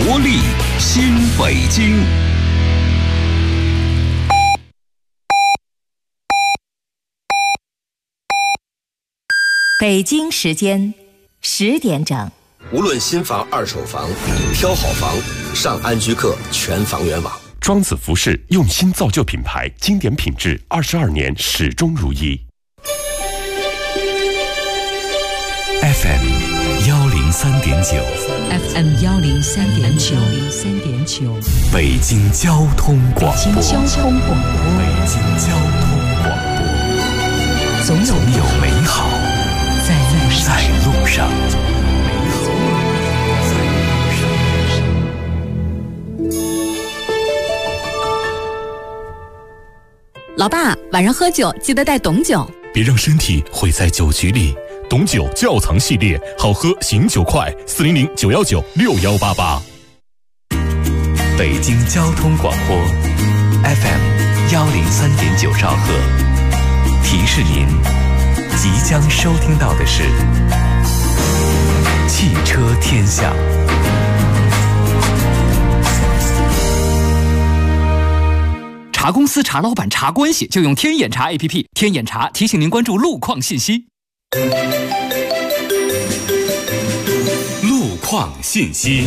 活力新北京。 北京时间10点整。 无论新房、二手房，挑好房，上安居客全房源网。 庄子服饰用心造就品牌，经典品质，22年始终如一。 FM 103.9 FM 103.9 北京交通广播。 北京交通广播。 北京交通广播。总有美好在路上。 老爸，晚上喝酒记得带董酒， 别让身体毁在酒局里。董酒窖藏系列，好喝醒酒快，400-919-6188。北京交通广播 FM 103.9兆赫，提示您即将收听到的是汽车天下。 查公司、查老板、查关系，就用天眼查 APP。天眼查提醒您关注路况信息。 路况信息。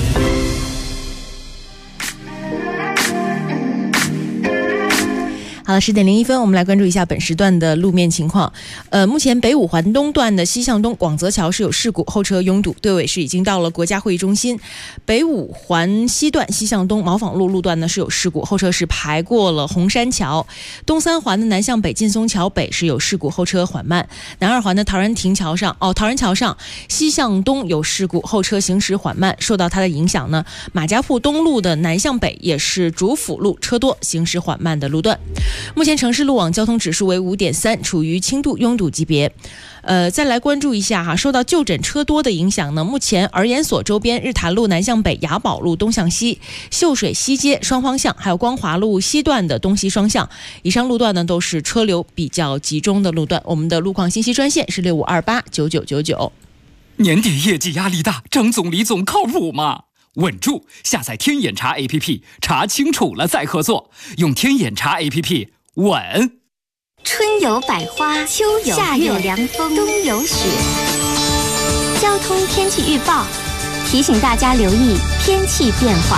好了，10点01分，我们来关注一下本时段的路面情况。目前北五环东段的西向东广泽桥是有事故，后车拥堵，队尾是已经到了国家会议中心。北五环西段西向东毛纺路路段呢是有事故，后车是排过了红山桥。东三环的南向北劲松桥北是有事故，后车缓慢。南二环的陶然桥上西向东有事故，后车行驶缓慢。受到它的影响呢，马家铺东路的南向北也是主辅路车多，行驶缓慢的路段。目前城市路网交通指数为5.3，处于轻度拥堵级别。再来关注一下哈，受到就诊车多的影响呢，目前儿研所周边日坛路南向北、雅宝路东向西、秀水西街双方向，还有光华路西段的东西双向，以上路段呢都是车流比较集中的路段。我们的路况信息专线是65289999。 年底业绩压力大，张总、李总靠谱吗？稳住！下载天眼查 APP， 查清楚了再合作。用天眼查 APP， 稳。 春有百花，秋有夏有凉风，冬有雪。交通天气预报提醒大家留意天气变化。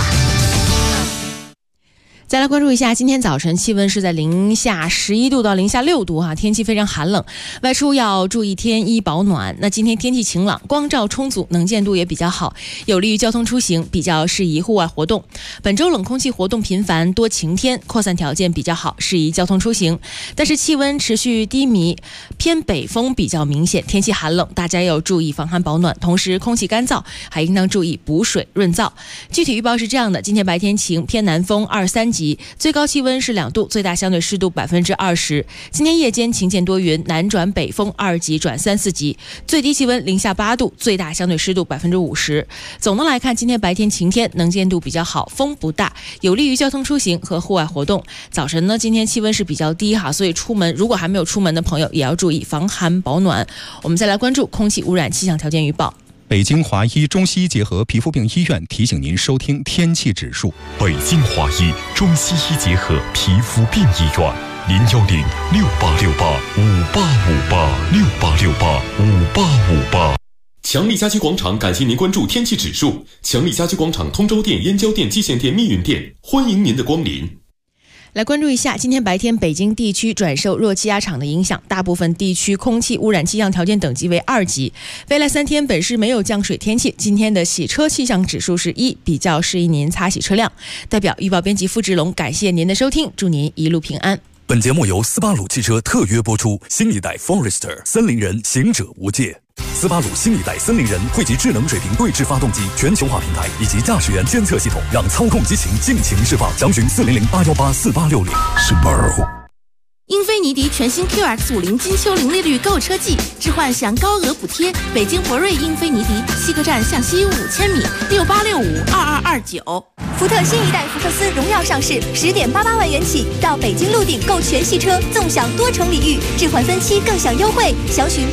再来关注一下，今天早晨气温是在零下11度到零下6度天气非常寒冷，外出要注意添衣保暖。那今天天气晴朗，光照充足，能见度也比较好，有利于交通出行，比较适宜户外活动。本周冷空气活动频繁，多晴天，扩散条件比较好，适宜交通出行。但是气温持续低迷，偏北风比较明显，天气寒冷，大家要注意防寒保暖，同时空气干燥，还应当注意补水润燥。具体预报是这样的：今天白天晴，偏南风2、3级，最高气温是2度，最大相对湿度20%。今天夜间晴见多云，南转北风2级转3、4级，最低气温零下8度，最大相对湿度50%。总的来看，今天白天晴天，能见度比较好，风不大，有利于交通出行和户外活动。早晨呢，今天气温是比较低所以出门如果还没有出门的朋友，也要注意防寒保暖。我们再来关注空气污染气象条件预报。 北京华医中西医结合皮肤病医院提醒您收听天气指数。 北京华医中西医结合皮肤病医院，010-6868-5858，6868-5858。强力家居广场感谢您关注天气指数。强力家居广场通州店、燕郊店、蓟县店、密云店，欢迎您的光临。 来关注一下，今天白天北京地区转受弱气压场的影响，大部分地区空气污染气象条件等级为2级。未来3天本市没有降水天气，今天的洗车气象指数是1，比较适宜您擦洗车辆。代表预报编辑付志龙，感谢您的收听，祝您一路平安。 本节目由斯巴鲁汽车特约播出，新一代 Forester 森林人，行者无界。斯巴鲁新一代森林人汇集智能水平对置发动机全球化平台以及驾驶员监测系统，让操控激情尽情释放。详询400-818-4860。Subaru。 英菲尼迪全新 QX50 金秋零利率购车季，置换享高额补贴。北京博瑞英菲尼迪西客站向西5000米，68652229。 福特新一代福克斯荣耀上市，10.88万元起，到北京路顶购全系车，纵享多重礼遇，置换分期更享优惠，详询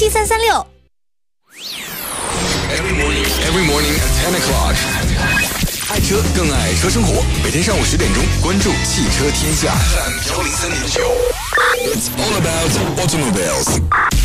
85577336。 Every morning at 10 o'clock. 车更爱车生活，每天上午10点钟，关注汽车天下。It's all about automobiles。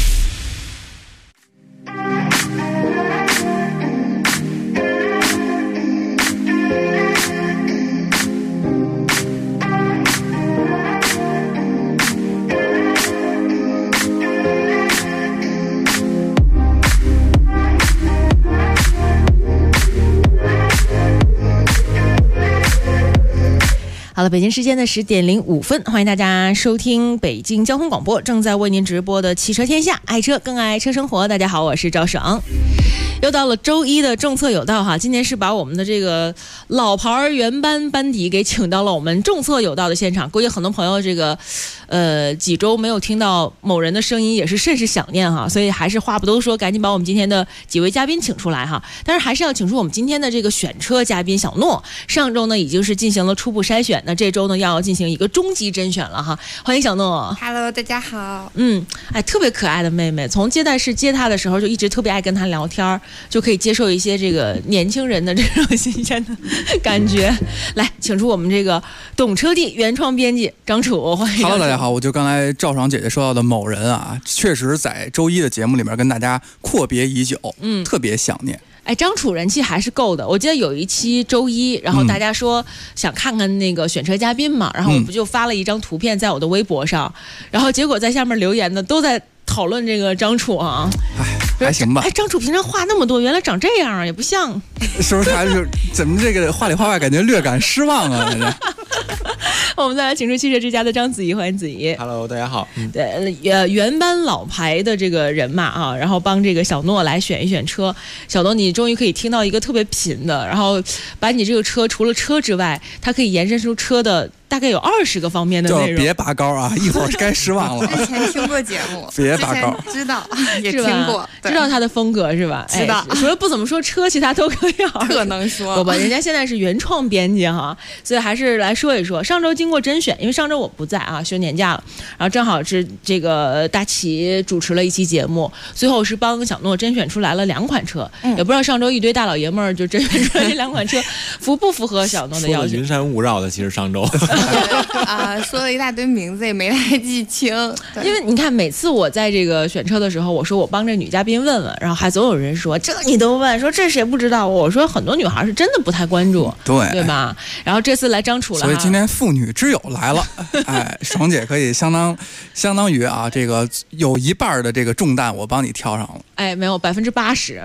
好了，北京时间的10点05分，欢迎大家收听北京交通广播正在为您直播的汽车天下，爱车更爱车生活。大家好，我是赵爽。又到了周一的政策有道哈，今天是把我们的这个老牌原班班底给请到了我们政策有道的现场。估计很多朋友这个几周没有听到某人的声音，也是甚是想念哈，所以还是话不多说，赶紧把我们今天的几位嘉宾请出来哈。但是还是要请出我们今天的这个选车嘉宾小诺。上周呢已经是进行了初步筛选，那这周呢要进行一个终极甄选了哈。欢迎小诺。 Hello， 大家好。 特别可爱的妹妹，从接待室接她的时候就一直特别爱跟她聊天，就可以接受一些这个年轻人的这种新鲜的感觉。来，请出我们这个懂车帝原创编辑张楚，欢迎。 Hello， 大家好，我就刚才赵爽姐姐说到的某人啊，确实在周一的节目里面跟大家阔别已久，特别想念。 张楚人气还是够的。我记得有一期周一，然后大家说想看看那个选车嘉宾嘛，然后我不就发了一张图片在我的微博上，然后结果在下面留言的都在讨论这个张楚啊。 还行吧。 张楚平常话那么多，原来长这样啊，也不像。 是不是他就怎么这个话里话外感觉略感失望啊？ 我们再来请出汽车之家的张子怡，欢迎子怡。 Hello， 大家好。 原班老牌的这个人马啊，然后帮这个小诺来选一选车。小诺，你终于可以听到一个特别贫的，然后把你这个车除了车之外，它可以延伸出车的大概有20个方面的内容。 就别拔高啊，一会儿该失望了。 之前听过节目， 别拔高， 知道也听过， 知道他的风格是吧？ 知道， 除了不怎么说车，其他都可以。 特能说。 不，人家现在是原创编辑哈，所以还是来说一说。上周经过甄选，因为上周我不在啊，休年假了，然后正好是这个大齐主持了一期节目，最后是帮小诺甄选出来了2款车，也不知道上周一堆大老爷们儿就甄选出来这2款车符不符合小诺的要求？ 云山雾绕的，其实上周说了一大堆名字也没来记清， 因为你看每次我在这个选车的时候，我说我帮这女嘉宾问问，然后还总有人说这你都问，说这谁不知道？我说很多女孩是真的不太关注，对吧？然后这次来张楚了， 所以今天妇女之友来了，爽姐可以相当于啊，这个有一半的这个重担我帮你挑上了， 没有80%。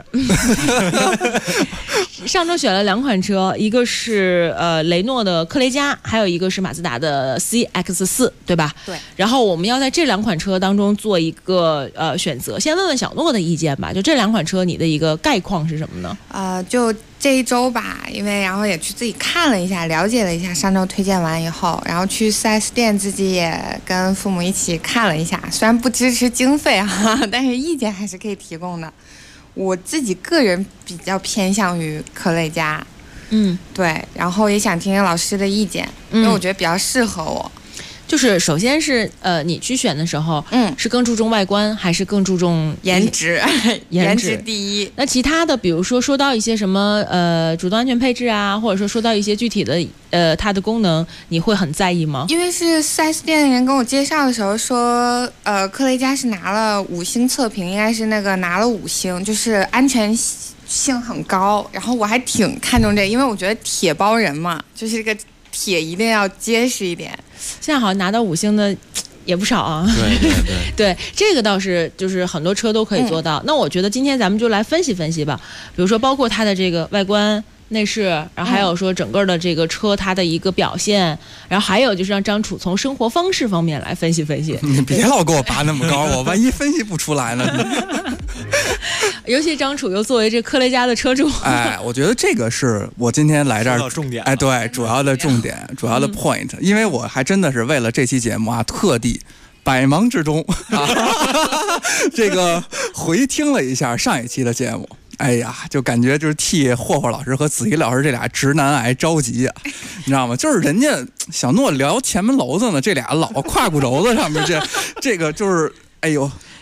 上周选了2款车，一个是雷诺的科雷嘉，还有一个是马自达的 CX-4， 对吧？ 对。 然后我们要在这2款车当中做一个选择。先问问小诺的意见吧，就这2款车你的一个概况是什么呢？ 就这一周吧，因为然后也去自己看了一下，了解了一下上周推荐完以后，然后去 4S 店自己也跟父母一起看了一下，虽然不支持经费啊，但是意见还是可以提供的。我自己个人比较偏向于科雷嘉，对，然后也想听听老师的意见，因为我觉得比较适合我。 就是首先是你去选的时候，是更注重外观还是更注重颜值？颜值第一。 那其他的，比如说到一些什么主动安全配置啊，或者说到一些具体的它的功能，你会很在意吗？ 因为是 4S 店的人跟我介绍的时候说，科雷嘉是拿了5星测评，应该是那个拿了5星，就是安全性很高。然后我还挺看重这个，因为我觉得铁包人嘛，就是这个铁一定要结实一点。 现在好像拿到5星的也不少啊。对，这个倒是就是很多车都可以做到。那我觉得今天咱们就来分析分析吧，比如说包括它的这个外观、内饰，然后还有说整个的这个车它的一个表现，然后还有就是让张楚从生活方式方面来分析分析。 你别老给我拔那么高，我万一分析不出来呢？ 尤其张楚又作为这科雷嘉的车主， 我觉得这个是我今天来这儿重点， 对，主要的重点，主要的 point，因为我还真的是为了这期节目啊，特地百忙之中这个回听了一下上一期的节目。哎呀，就感觉就是替霍霍老师和子怡老师这俩直男癌着急啊，你知道吗？就是人家小诺聊前门楼子呢，这俩老胯骨轴子上面这个就是，哎呦。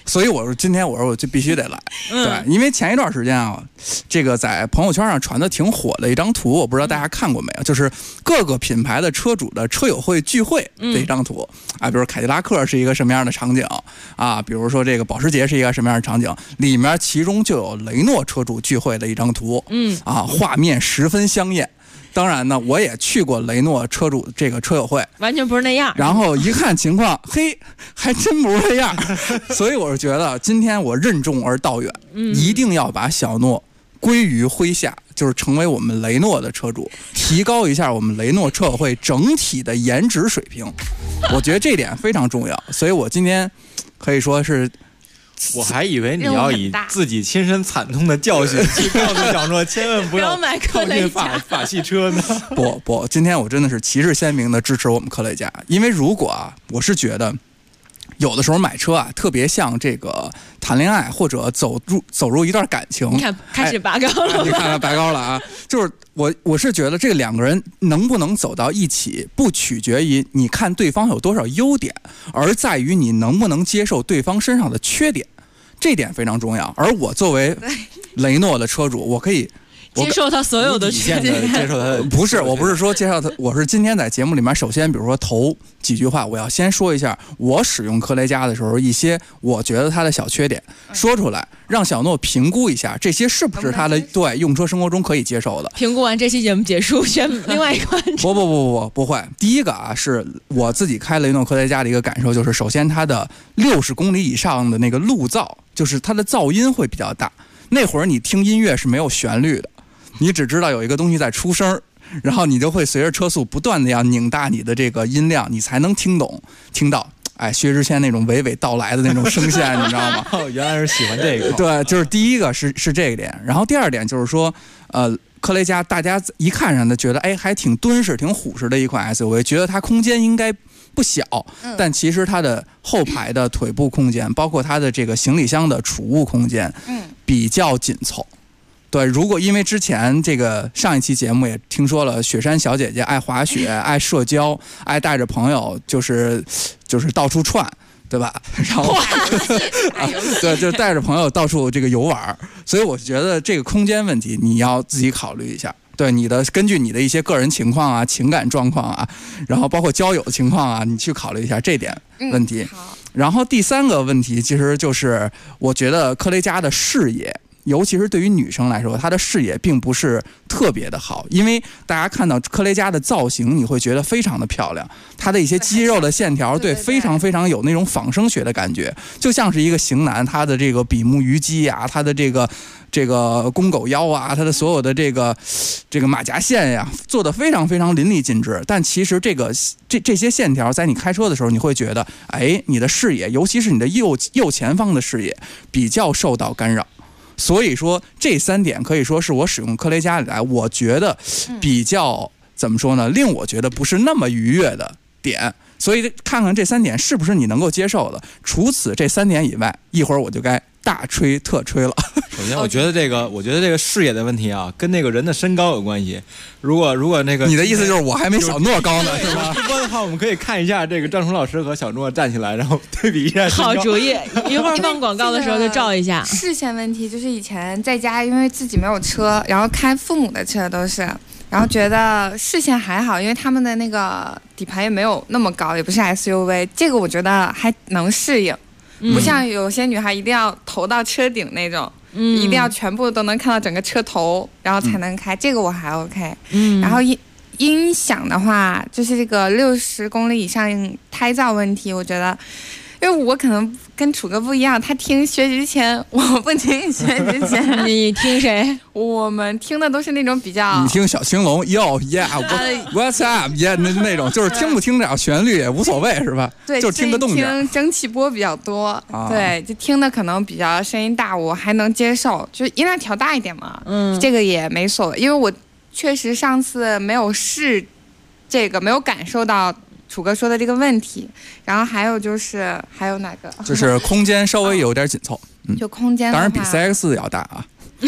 所以今天我就必须得来，对，因为前一段时间啊，这个在朋友圈上传的挺火的一张图，我不知道大家看过没有，就是各个品牌的车主的车友会聚会的一张图啊，比如凯迪拉克是一个什么样的场景啊，比如说这个保时捷是一个什么样的场景，里面其中就有雷诺车主聚会的一张图，画面十分香艳。当然呢，我也去过雷诺车主这个车友会， 完全不是那样。 然后一看情况，嘿，还真不是那样。所以我是觉得，今天我任重而道远，一定要把小诺归于麾下，就是成为我们雷诺的车主，提高一下我们雷诺车友会整体的颜值水平。我觉得这点非常重要，所以我今天可以说是。 我还以为你要以自己亲身惨痛的教训去告诉小诺，千万不要靠近法系车呢。 不，今天我真的是旗帜鲜明的支持我们科雷嘉，因为如果我是觉得有的时候买车啊，特别像这个谈恋爱或者走入一段感情， 你看开始拔高了， 你看拔高了啊！就是我是觉得这两个人能不能走到一起，不取决于你看对方有多少优点，而在于你能不能接受对方身上的缺点，这点非常重要。而我作为雷诺的车主，我可以。 接受他所有的缺点， 接受他不是，我不是说介绍他，我是今天在节目里面，首先比如说头几句话，我要先说一下我使用科雷嘉的时候一些我觉得他的小缺点，说出来，让小诺评估一下这些是不是他的对用车生活中可以接受的。 评估完这期节目结束，选另外一款车。 不会。第一个啊，是我自己开雷诺科雷嘉的一个感受，就是首先它的60公里以上的那个路噪，就是它的噪音会比较大。那会儿你听音乐是没有旋律的。你只知道有一个东西在出声，然后你就会随着车速不断的要拧大你的这个音量，你才能听到，薛之谦那种娓娓道来的那种声线，你知道吗？ 原来是喜欢这个。 对，就是第一个是这个点，然后第二点就是说，科雷嘉大家一看上的觉得，还挺敦实、挺虎实的一款 SUV， 觉得它空间应该不小，但其实它的后排的腿部空间，包括它的这个行李箱的储物空间，比较紧凑。对，如果因为之前这个上一期节目也听说了，雪山小姐姐爱滑雪、爱社交、爱带着朋友就是到处串，对吧？然后对，就带着朋友到处这个游玩，所以我觉得这个空间问题你要自己考虑一下。对根据你的一些个人情况啊、情感状况啊，然后包括交友的情况啊，你去考虑一下这点问题。然后第三个问题其实就是我觉得科雷嘉的视野。尤其是对于女生来说，她的视野并不是特别的好，因为大家看到科雷嘉的造型，你会觉得非常的漂亮，她的一些肌肉的线条，对，非常非常有那种仿生学的感觉，就像是一个型男，他的这个比目鱼肌啊，他的这个公狗腰啊，他的所有的这个马甲线呀，做得非常非常淋漓尽致。但其实这些线条在你开车的时候，你会觉得，你的视野，尤其是你的右前方的视野，比较受到干扰。所以说这3点可以说是我使用科雷嘉以来，我觉得比较怎么说呢，令我觉得不是那么愉悦的点。所以看看这3点是不是你能够接受的。除此这3点以外，一会儿我就该大吹特吹了。 首先，我觉得这个视野的问题啊，跟那个人的身高有关系。如果那个你的意思就是我还没小诺高呢，是吧？ 直播的话，我们可以看一下这个张崇老师和小诺站起来，然后对比一下。 好主意，一会儿放广告的时候就照一下。 视线问题就是以前在家，因为自己没有车，然后开父母的车都是，然后觉得视线还好，因为他们的那个底盘也没有那么高，也不是 SUV， 这个我觉得还能适应。不像有些女孩一定要投到车顶那种，一定要全部都能看到整个车头，然后才能开，这个我还 OK。然后音响的话，就是这个60公里以上胎噪问题，我觉得，因为我可能跟楚哥不一样，他听薛之谦，我不听薛之谦。 你听谁？ 我们听的都是那种比较， 你听小青龙 ，Yo Yeah，What's up Yeah， 那种就是听不听这旋律也无所谓是吧？ 对， 就听个动静。 听蒸汽波比较多，对，就听的可能比较声音大，我还能接受，就音量调大一点嘛。这个也没所谓，因为我确实上次没有试这个，没有感受到楚哥说的这个问题。然后还有哪个？ 就是空间稍微有点紧凑， 就空间， 当然比 CX-4要大啊。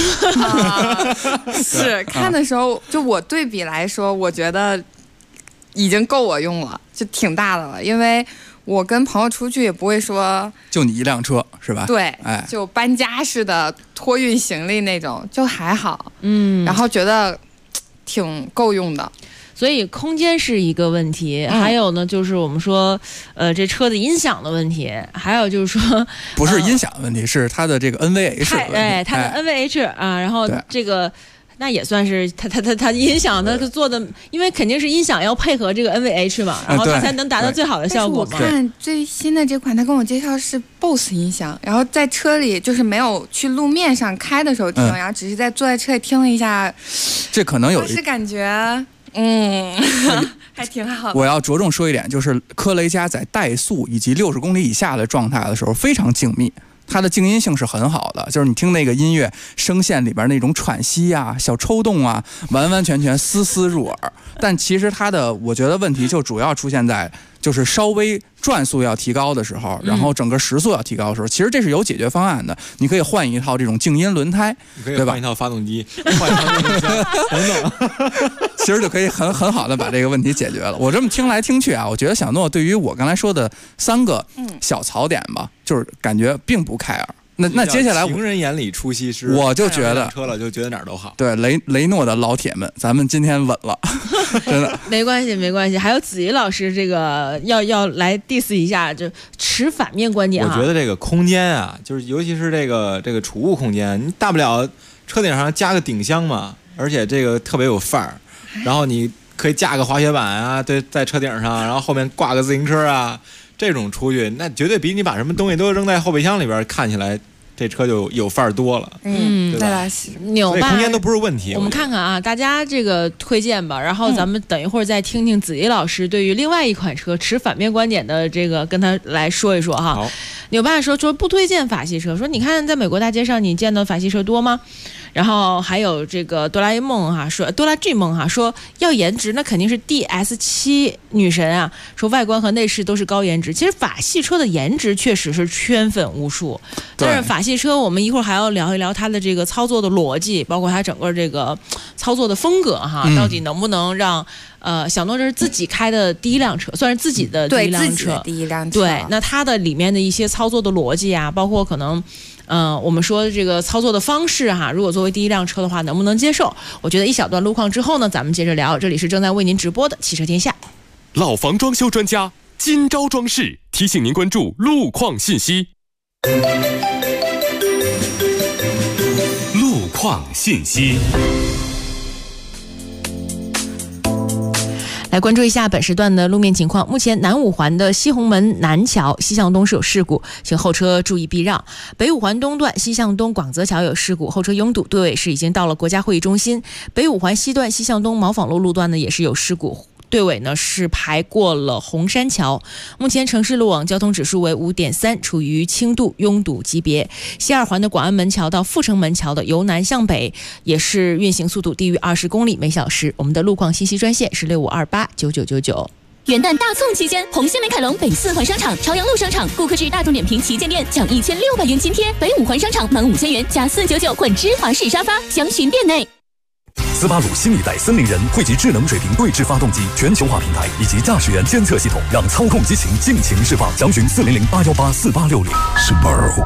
是看的时候，就我对比来说，我觉得已经够我用了，就挺大的了。因为我跟朋友出去也不会说就你一辆车是吧？ 对， 哎， 就搬家似的托运行李那种，就还好。然后觉得挺够用的。 所以空间是一个问题，还有呢，就是我们说，这车的音响的问题，还有就是说， 不是音响的问题，是它的这个 NVH 的问题。 它的 NVH 啊，然后这个。那也算是它音响它做的，因为肯定是音响要配合这个 NVH 嘛，然后它才能达到最好的效果嘛。 我看最新的这款，他跟我介绍是 BOSS 音响，然后在车里就是没有去路面上开的时候听，然后只是在坐在车里听了一下， 这可能有是感觉还挺好的。 我要着重说一点，就是科雷嘉在怠速以及60公里以下的状态的时候非常静谧。它的静音性是很好的，就是你听那个音乐声线里边那种喘息啊、小抽动啊，完完全全丝丝入耳。但其实它的，我觉得问题就主要出现在就是稍微转速要提高的时候，然后整个时速要提高的时候，其实这是有解决方案的。你可以换一套这种静音轮胎， 对吧？换一套发动机，换一套变速箱等等， 其实就可以很好的把这个问题解决了。我这么听来听去啊，我觉得小诺对于我刚才说的3个小槽点吧，就是感觉并不care。那接下来情人眼里出西施， 我就觉得车了就觉得哪儿都好。 对，雷诺的老铁们，咱们今天稳了，真的没关系。还有子怡老师这个要来 diss 一下，就持反面观点。 我觉得这个空间啊，就是尤其是这个储物空间，你大不了车顶上加个顶箱嘛，而且这个特别有范儿，然后你可以架个滑雪板啊，对，在车顶上，然后后面挂个自行车啊。这种出去，那绝对比你把什么东西都扔在后备箱里边，看起来这车就有范儿多了。 对吧？扭吧， 空间都不是问题。 我们看看啊，大家这个推荐吧，然后咱们等一会儿再听听子怡老师对于另外一款车持反面观点的这个，跟他来说一说哈。 好， 扭爸说不推荐法系车，说你看在美国大街上你见到法系车多吗？然后还有这个哆啦 G 梦哈说要颜值那肯定是 DS7 女神啊，说外观和内饰都是高颜值。其实法系车的颜值确实是圈粉无数，但是法系车我们一会儿还要聊一聊它的这个操作的逻辑，包括它整个这个操作的风格哈，到底能不能让小诺这是自己开的第一辆车，算是自己的第一辆车， 对自己的第一辆车。 对，那它的里面的一些操作的逻辑啊，包括可能我们说这个操作的方式哈，如果作为第一辆车的话，能不能接受？我觉得一小段路况之后呢，咱们接着聊。这里是正在为您直播的汽车天下。 老房装修专家今朝装饰提醒您关注路况信息。路况信息。 来关注一下本时段的路面情况。目前南五环的西红门南桥西向东是有事故，请后车注意避让。北五环东段西向东广泽桥有事故，后车拥堵，队尾是已经到了国家会议中心。北五环西段西向东毛纺路路段呢也是有事故，队尾呢是排过了红山桥。目前城市路网交通指数为 5.3， 处于轻度拥堵级别。西二环的广安门桥到阜成门桥的由南向北也是运行速度低于20公里每小时。我们的路况信息专线是65289999。 元旦大促期间，红星美凯龙北4环商场、朝阳路商场顾客至大众点评旗舰店奖1600元津贴，北5环商场满5000元加499混芝华士沙发，详询店内。 斯巴鲁新一代森林人汇集智能水平对置发动机全球化平台以及驾驶员监测系统，让操控激情尽情释放。详询400-818-4860。Subaru。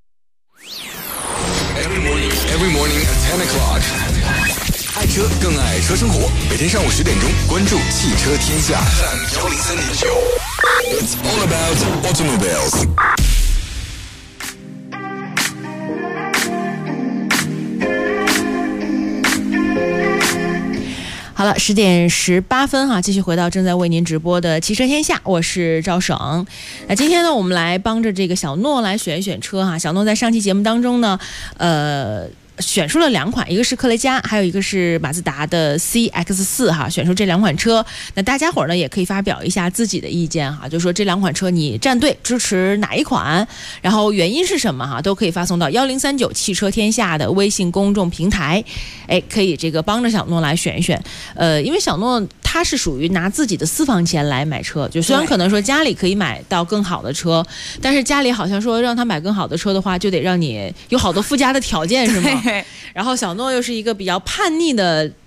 Every morning at 10 o'clock。 爱车更爱车生活，每天上午10点钟，关注汽车天下。103.9 It's all about automobiles。 好了，10点18分哈，继续回到正在为您直播的汽车天下，我是赵省。那今天呢，我们来帮着这个小诺来选一选车哈。小诺在上期节目当中呢，选出了2款，一个是克雷嘉，还有一个是马自达的 CX-4 哈，选出这2款车。那大家伙呢也可以发表一下自己的意见哈，就说这2款车你站队支持哪一款，然后原因是什么哈，都可以发送到1039汽车天下的微信公众平台。可以这个帮着小诺来选一选。因为小诺他是属于拿自己的私房钱来买车，就虽然可能说家里可以买到更好的车，但是家里好像说让他买更好的车的话，就得让你有好多附加的条件，是吗？然后小诺又是一个比较叛逆的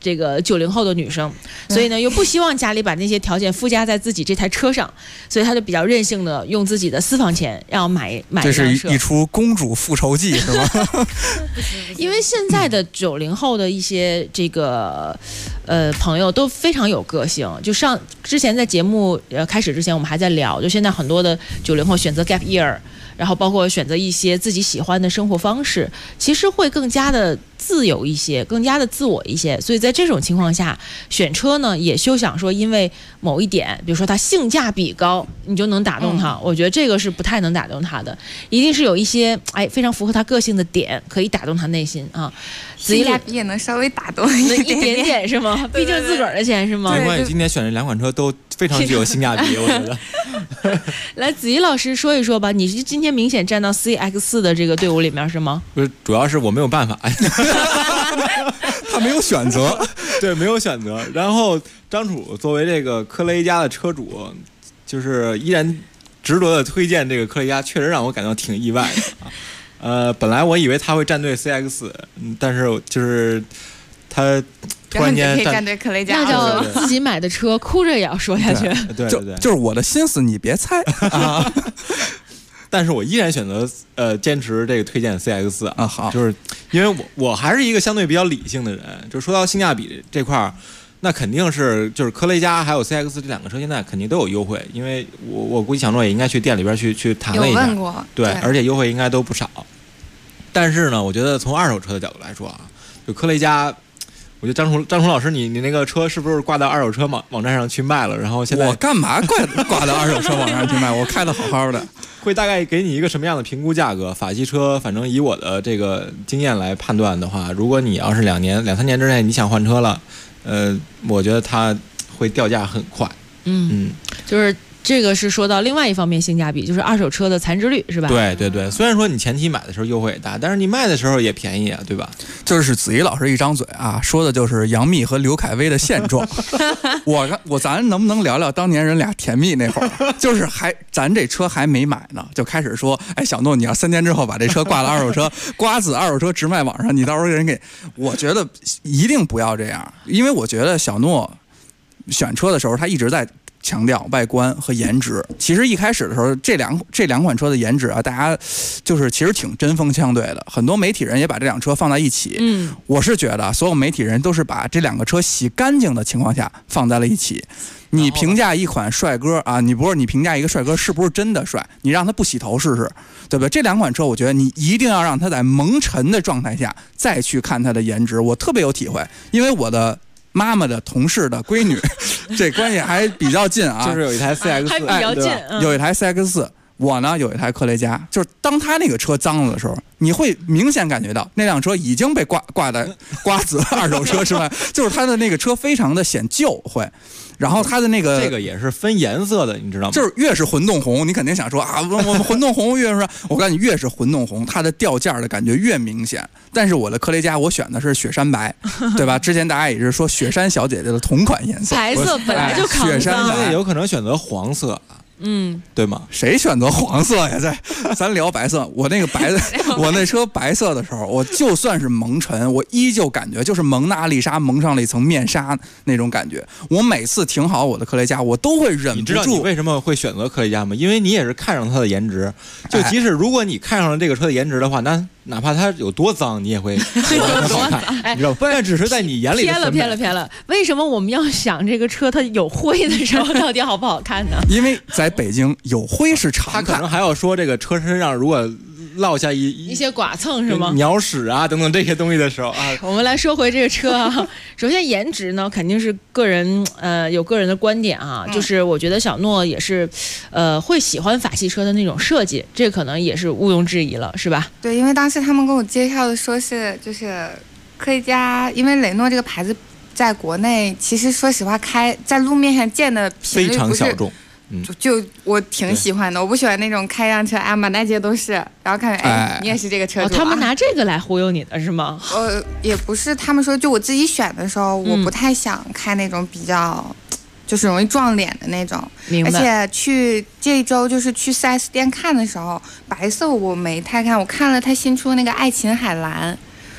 这个90后的女生，所以呢又不希望家里把那些条件附加在自己这台车上，所以她就比较任性的用自己的私房钱要买这是一出公主复仇记是吗？ 因为现在的90后的一些这个朋友都非常有个性，就之前在节目开始之前我们还在聊，就现在很多的90后选择 gap year， 然后包括选择一些自己喜欢的生活方式，其实会更加的自由一些，更加的自我一些。所以在这种情况下，选车呢也休想说因为某一点，比如说它性价比高，你就能打动他。我觉得这个是不太能打动他的，一定是有一些非常符合他个性的点可以打动他内心啊。 性价比也能稍微打动一点点是吗？毕竟自个儿的钱是吗？ 没关系，今天选这2款车都非常具有性价比，我觉得。 来，子怡老师说一说吧，你是今天明显站到 CX4 的这个队伍里面是吗？ 不是，主要是我没有办法， 他没有选择， 对，没有选择。然后张楚作为这个科雷嘉的车主，就是依然值得的推荐这个科雷嘉，确实让我感到挺意外的。本来我以为他会站队 CX4，但是就是他突然间站队科雷嘉， 那叫自己买的车，哭着也要说下去。 对， 就是我的心思，你别猜啊。 但是我依然选择坚持这个推荐 CX4 啊，好， 就是因为我还是一个相对比较理性的人，就说到性价比这块儿，那肯定是就是科雷嘉还有 CX4 这2个车现在肯定都有优惠，因为我估计小诺也应该去店里边去谈了一下， 有问过， 对，而且优惠应该都不少。但是呢，我觉得从二手车的角度来说啊，就科雷嘉。我觉得张楚老师，你那个车是不是挂到二手车网站上去卖了？然后现在我干嘛挂到二手车网站去卖？我开的好好的。 会大概给你一个什么样的评估价格？法系车，反正以我的这个经验来判断的话，如果你要是2-3年之内你想换车了，我觉得它会掉价很快。 就是。这个是说到另外一方面性价比，就是二手车的残值率是吧？ 对对对，虽然说你前期买的时候优惠也大，但是你卖的时候也便宜啊，对吧？ 就是子怡老师一张嘴啊，说的就是杨幂和刘恺威的现状。咱能不能聊聊当年人俩甜蜜那会儿？就是咱这车还没买呢，就开始说，哎，小诺，你要3年之后把这车挂到二手车瓜子二手车直卖网上，你到时候给人给，我觉得一定不要这样，因为我觉得小诺选车的时候他一直在强调外观和颜值。其实一开始的时候，这两款车的颜值啊，大家就是其实挺针锋相对的。很多媒体人也把这辆车放在一起。我是觉得所有媒体人都是把这2个车洗干净的情况下放在了一起。你评价一款帅哥啊，你评价一个帅哥是不是真的帅？你让他不洗头试试，对吧？这2款车，我觉得你一定要让他在蒙尘的状态下再去看他的颜值。我特别有体会，因为我的妈妈的同事的闺女，这关系还比较近啊， 就是有一台 CX4， 还比较近， 有一台 CX4，我呢有一台科雷嘉。就是当他那个车脏了的时候，你会明显感觉到那辆车已经被挂在瓜子二手车之外，就是他的那个车非常的显旧会。然后它的那个这个也是分颜色的，你知道吗？ 就是越是混动红，你肯定想说啊，我们混动红越是，我告诉你，越是混动红，它的掉价的感觉越明显。但是我的科雷嘉我选的是雪山白，对吧？之前大家也是说雪山小姐姐的同款颜色， 白色本来就扛雪山白有可能选择黄色。对吗？ 谁选择黄色呀？咱聊白色。我那个我那车白色的时候，我就算是蒙尘，我依旧感觉就是蒙娜丽莎蒙上了一层面纱那种感觉。我每次停好我的科雷嘉，我都会忍不住。 你知道你为什么会选择科雷嘉吗？因为你也是看上它的颜值。就即使如果你看上了这个车的颜值的话，那哪怕它有多脏，你也会很好看，你知道？但只是在你眼里的偏了。为什么我们要想这个车它有灰的时候到底好不好看呢？ 因为在北京有灰是常态。 他可能还要说这个车身上如果落下一些剐蹭是吗？ 鸟屎啊等等这些东西的时候啊。 我们来说回这个车啊，首先颜值呢肯定是个人有个人的观点啊，就是我觉得小诺也是会喜欢法系车的那种设计，这可能也是毋庸置疑了，是吧？ 对，因为当时他们跟我介绍的说是就是科雷嘉，因为雷诺这个牌子在国内其实说实话在路面上见的频率非常小众。 就我挺喜欢的，我不喜欢那种开辆车满大街都是，然后看哎你也是这个车主， 他们拿这个来忽悠你的是吗？ 也不是，他们说就我自己选的时候，我不太想开那种比较就是容易撞脸的那种，而且去这一周就是去 4S 店看的时候，白色我没太看，我看了他新出的那个爱琴海蓝。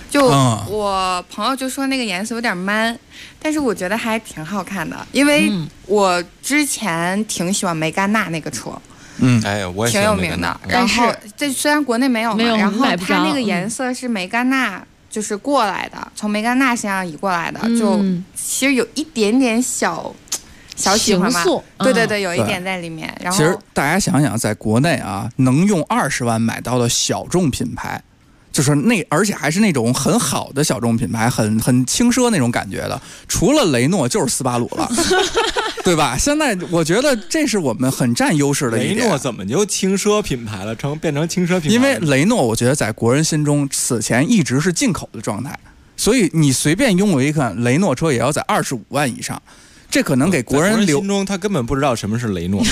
就我朋友就说那个颜色有点 man， 但是我觉得还挺好看的，因为我之前挺喜欢梅甘娜那个车。 我也挺有名的。然后这虽然国内没有嘛，然后它那个颜色是梅甘娜就是过来的，从梅甘娜身上移过来的，就其实有一点点小喜欢吧。对，有一点在里面。然后其实大家想想，在国内啊，能用20万买到的小众品牌。就是而且还是那种很好的小众品牌，很轻奢那种感觉的，除了雷诺就是斯巴鲁了，对吧？现在我觉得这是我们很占优势的一点。 雷诺怎么就轻奢品牌了，变成轻奢品牌？ 因为雷诺，我觉得在国人心中此前一直是进口的状态，所以你随便拥有一款雷诺车也要在25万以上。这可能给国人心中他根本不知道什么是雷诺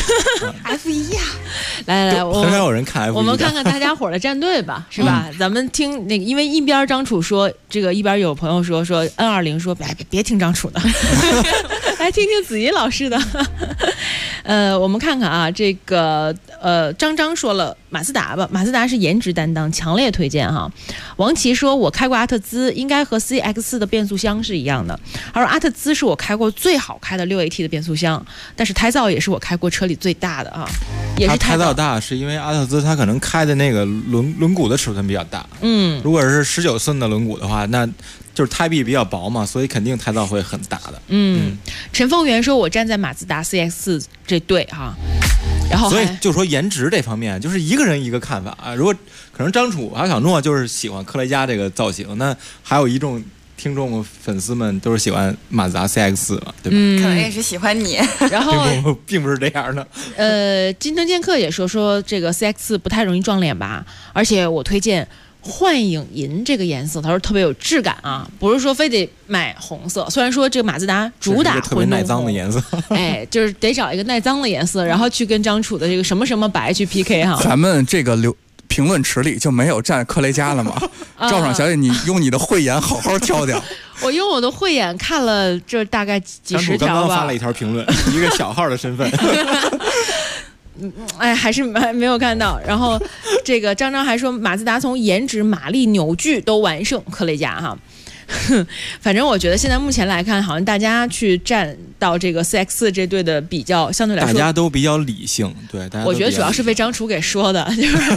F1 呀， 来， 很少有人看 F1 我们看看大家伙的战队吧，是吧？咱们听那个，因为一边张楚说这个，一边有朋友说 N20 说别听张楚的，来听听子怡老师的。我们看看啊，这个张说了马自达吧，马自达是颜值担当，强烈推荐哈。王琦说，我开过阿特兹，应该和 CX 的变速箱是一样的。他说阿特兹是我开过最好开的6AT 的变速箱，但是胎噪也是我开过车里最大的啊，也是胎噪大，是因为阿特兹它可能开的那个轮毂的尺寸比较大。如果是19寸的轮毂的话，那就是胎壁比较薄嘛，所以肯定胎噪会很大的。 陈凤元说，我站在马自达 CX 这队哈。然后所以就说颜值这方面，就是一个人一个看法啊。如果可能张楚还有小诺就是喜欢科雷嘉这个造型，那还有一众听众粉丝们都是喜欢马自达 CX 了，对吧？ 可能也是喜欢你。 然后并不是这样的。 金藤健客也说这个 CX 不太容易撞脸吧，而且我推荐幻影银这个颜色，他说特别有质感啊，不是说非得买红色。虽然说这个马自达主打特别耐脏的颜色， 就是得找一个耐脏的颜色，然后去跟张楚的这个什么什么白去 PK 哈。 咱们这个评论池里就没有站科雷嘉了吗？赵爽小姐，你用你的慧眼好好挑挑。 我用我的慧眼看了这大概几十条吧。 刚刚发了一条评论，一个小号的身份。 还是没有看到。然后这个张还说，马自达从颜值、马力、扭矩都完胜科雷嘉哈。反正我觉得现在目前来看，好像大家去站到这个 CX 这队的比较，相对来说大家都比较理性，对， 我觉得主要是被张楚给说的，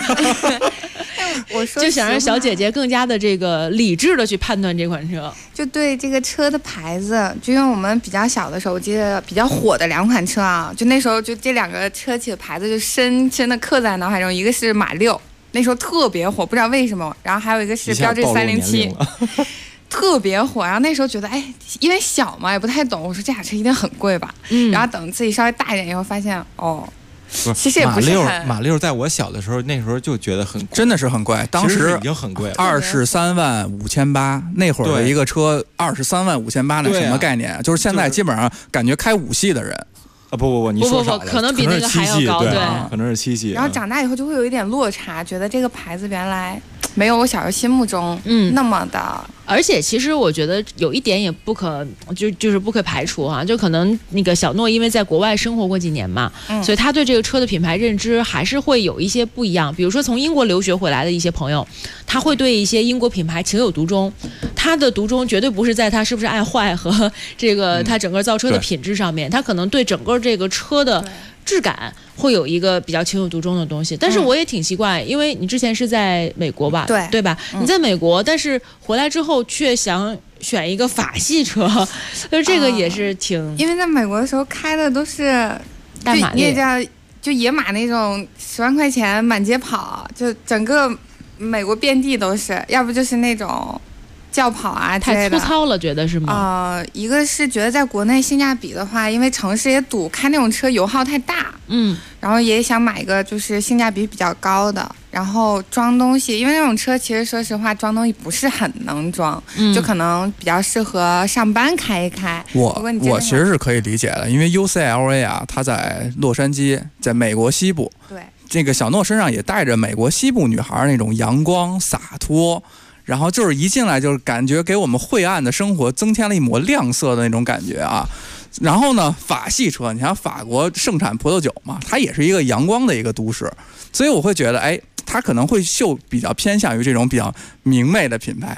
我说就想让小姐姐更加的这个理智的去判断这款车。 就对这个车的牌子，就因为我们比较小的时候，我记得比较火的2款车啊，就那时候就这2个车企的牌子就深深的刻在脑海中，一个是马6，那时候特别火，不知道为什么，然后还有一个是标致307。特别火，然后那时候觉得，因为小嘛也不太懂，我说这俩车一定很贵吧。然后等自己稍微大一点以后，发现其实也不是很。 马6在我小的时候，那时候就觉得很贵， 真的是很贵，当时已经很贵了 ，23万5800，那会儿的一个车23万5800，那什么概念？就是现在基本上感觉开5系的人。 不，你说少了， 可能比那个还要高，对， 可能是7系。 然后长大以后就会有一点落差，觉得这个牌子原来没有我小时候心目中那么的。 而且其实我觉得有一点也不可就是不可排除啊，就可能那个小诺因为在国外生活过几年嘛，所以他对这个车的品牌认知还是会有一些不一样。比如说从英国留学回来的一些朋友，他会对一些英国品牌情有独钟，他的独钟绝对不是在他是不是爱坏和这个他整个造车的品质上面，他可能对整个这个车的质感会有一个比较情有独钟的东西。但是我也挺奇怪，因为你之前是在美国吧，对吧？你在美国，但是回来之后却想选一个法系车，就是这个也是挺因为在美国的时候开的都是大马力， 就野马那种10万块钱满街跑，就整个美国遍地都是，要不就是那种轿跑啊之类的， 太粗糙了，觉得是吗？ 一个是觉得在国内性价比的话，因为城市也堵，开那种车油耗太大，然后也想买一个就是性价比比较高的，然后装东西，因为那种车其实说实话装东西不是很能装，就可能比较适合上班开一开。 我其实是可以理解的，因为 UCLA 啊，它在洛杉矶，在美国西部， 对， 这个小诺身上也带着美国西部女孩那种阳光洒脱。然后就是一进来就是感觉给我们晦暗的生活增添了一抹亮色的那种感觉啊。然后呢，法系车，你看法国盛产葡萄酒嘛，它也是一个阳光的一个都市，所以我会觉得，它可能会比较偏向于这种比较明媚的品牌。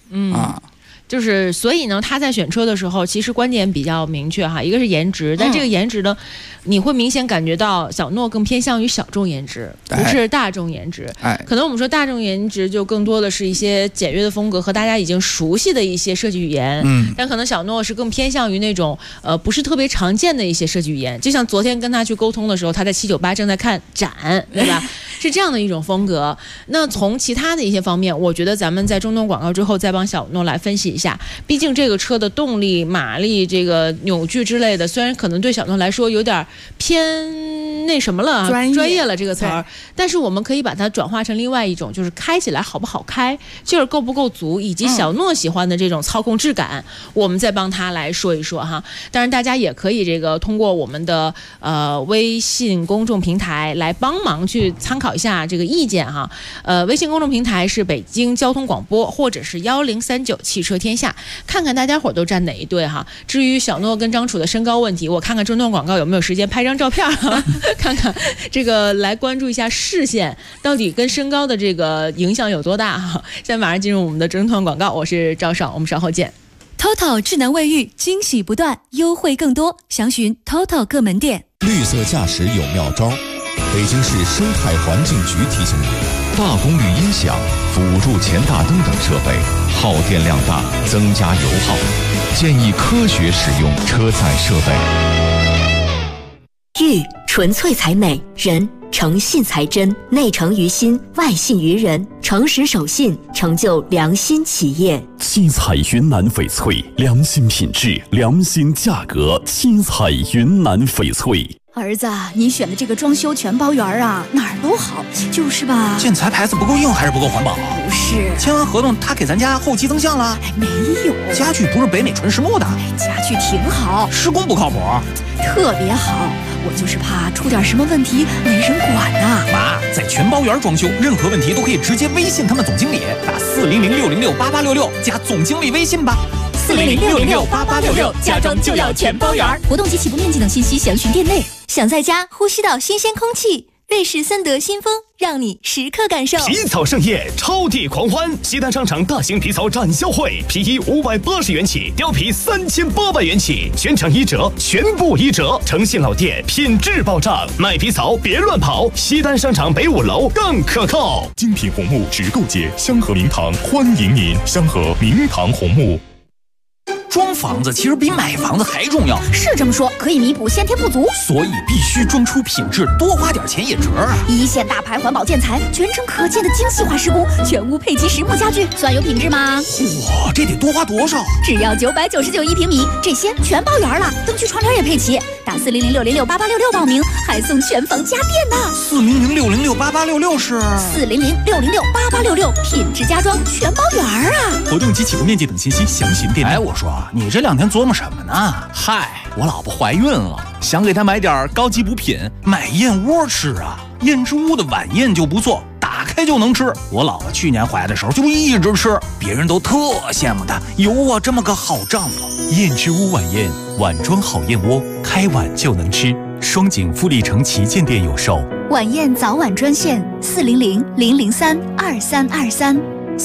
就是所以呢，他在选车的时候，其实观点比较明确哈，一个是颜值，但这个颜值呢，你会明显感觉到小诺更偏向于小众颜值，不是大众颜值。可能我们说大众颜值就更多的是一些简约的风格和大家已经熟悉的一些设计语言，但可能小诺是更偏向于那种不是特别常见的一些设计语言。就像昨天跟他去沟通的时候，他在798正在看展，对吧？是这样的一种风格。那从其他的一些方面，我觉得咱们在中东广告之后再帮小诺来分析一下。毕竟这个车的动力、马力、这个扭矩之类的，虽然可能对小诺来说有点偏那什么了，专业了这个词儿，但是我们可以把它转化成另外一种，就是开起来好不好开，劲儿够不够足，以及小诺喜欢的这种操控质感，我们再帮他来说一说哈。当然，大家也可以这个通过我们的微信公众平台来帮忙去参考一下这个意见哈。微信公众平台是北京交通广播或者是1039汽车天下。看看大家伙都站哪一队哈。至于小诺跟张楚的身高问题，我看看中东广告有没有时间拍张照片看看这个来关注一下视线到底跟身高的这个影响有多大哈。现在马上进入我们的中东广告，我是赵爽，我们稍后见。 TOTO 智能卫浴，惊喜不断，优惠更多，详询 TOTO 各门店。 绿色驾驶有妙招，北京市生态环境局提醒你：大功率音响、辅助前大灯等设备耗电量大，增加油耗，建议科学使用车载设备。 玉纯粹才美，人诚信才真，内诚于心，外信于人，诚实守信，成就良心企业。 七彩云南翡翠，良心品质，良心价格。七彩云南翡翠。 儿子，你选的这个装修全包园啊，哪儿都好，就是吧？ 建材牌子不够硬还是不够环保？ 不是， 签完合同他给咱家后期增项了？ 没有， 家具不是北美纯实木的？ 家具挺好， 施工不靠谱， 特别好。我就是怕出点什么问题没人管呐。 妈，在全包园装修，任何问题都可以直接微信他们总经理，打400-606-8866加总经理微信吧。 400-606-8866，家装就要全包园。活动及起步面积等信息详询店内。 想在家呼吸到新鲜空气，瑞士森德新风让你时刻感受。 皮草盛宴，超地狂欢！西单商场大型皮草展销会，皮衣580元起，貂皮3800元起，全场1折，全部1折。诚信老店，品质保障，卖皮草别乱跑。西单商场北5楼更可靠。 精品红木直购街，香河明堂欢迎您，香河明堂红木。 装房子其实比买房子还重要， 是这么说，可以弥补先天不足， 所以必须装出品质，多花点钱也值啊！ 一线大牌环保建材，全程可见的精细化施工，全屋配齐实木家具，算有品质吗？ 哇，这得多花多少？ 只要9991平米，这些全包圆了，灯具窗帘也配齐。打400-606-8866报名，还送全房家电呢。 400-606-8866是 400-606-8866，品质家装全包圆啊！ 活动及起步面积等信息详询店。哎，我说你这2天琢磨什么呢？嗨，我老婆怀孕了，想给她买点高级补品，买燕窝吃啊。燕之屋的晚宴就不错，打开就能吃。我老婆去年怀的时候就一直吃，别人都特羡慕她有我这么个好丈夫。 燕之屋晚宴，碗装好燕窝，开碗就能吃。双井富力城旗舰店有售。 晚宴早晚专线400-003-2323。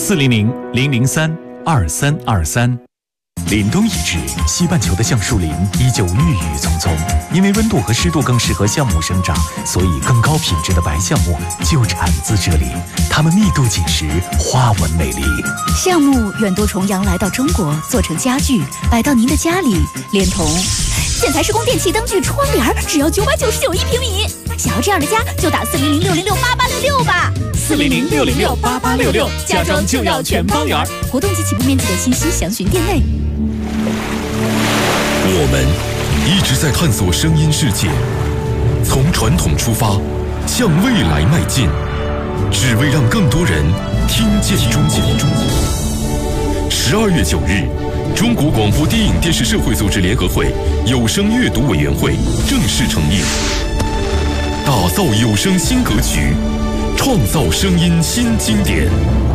400-003-2323。凛冬已至，西半球的橡树林依旧郁郁葱葱。因为温度和湿度更适合橡木生长，所以更高品质的白橡木就产自这里。它们密度紧实，花纹美丽。 橡木远渡重洋来到中国，做成家具，摆到您的家里，连同建材施工、电器、灯具、窗帘，只要9991平米。想要这样的家，就打400-606-8866吧。 400-606-8866，家装就要全包圆。 活动及起步面积的信息详询店内。 我们一直在探索声音世界，从传统出发，向未来迈进，只为让更多人听见中国。12月9日，中国广播电影电视社会组织联合会有声阅读委员会正式成立，打造有声新格局，创造声音新经典。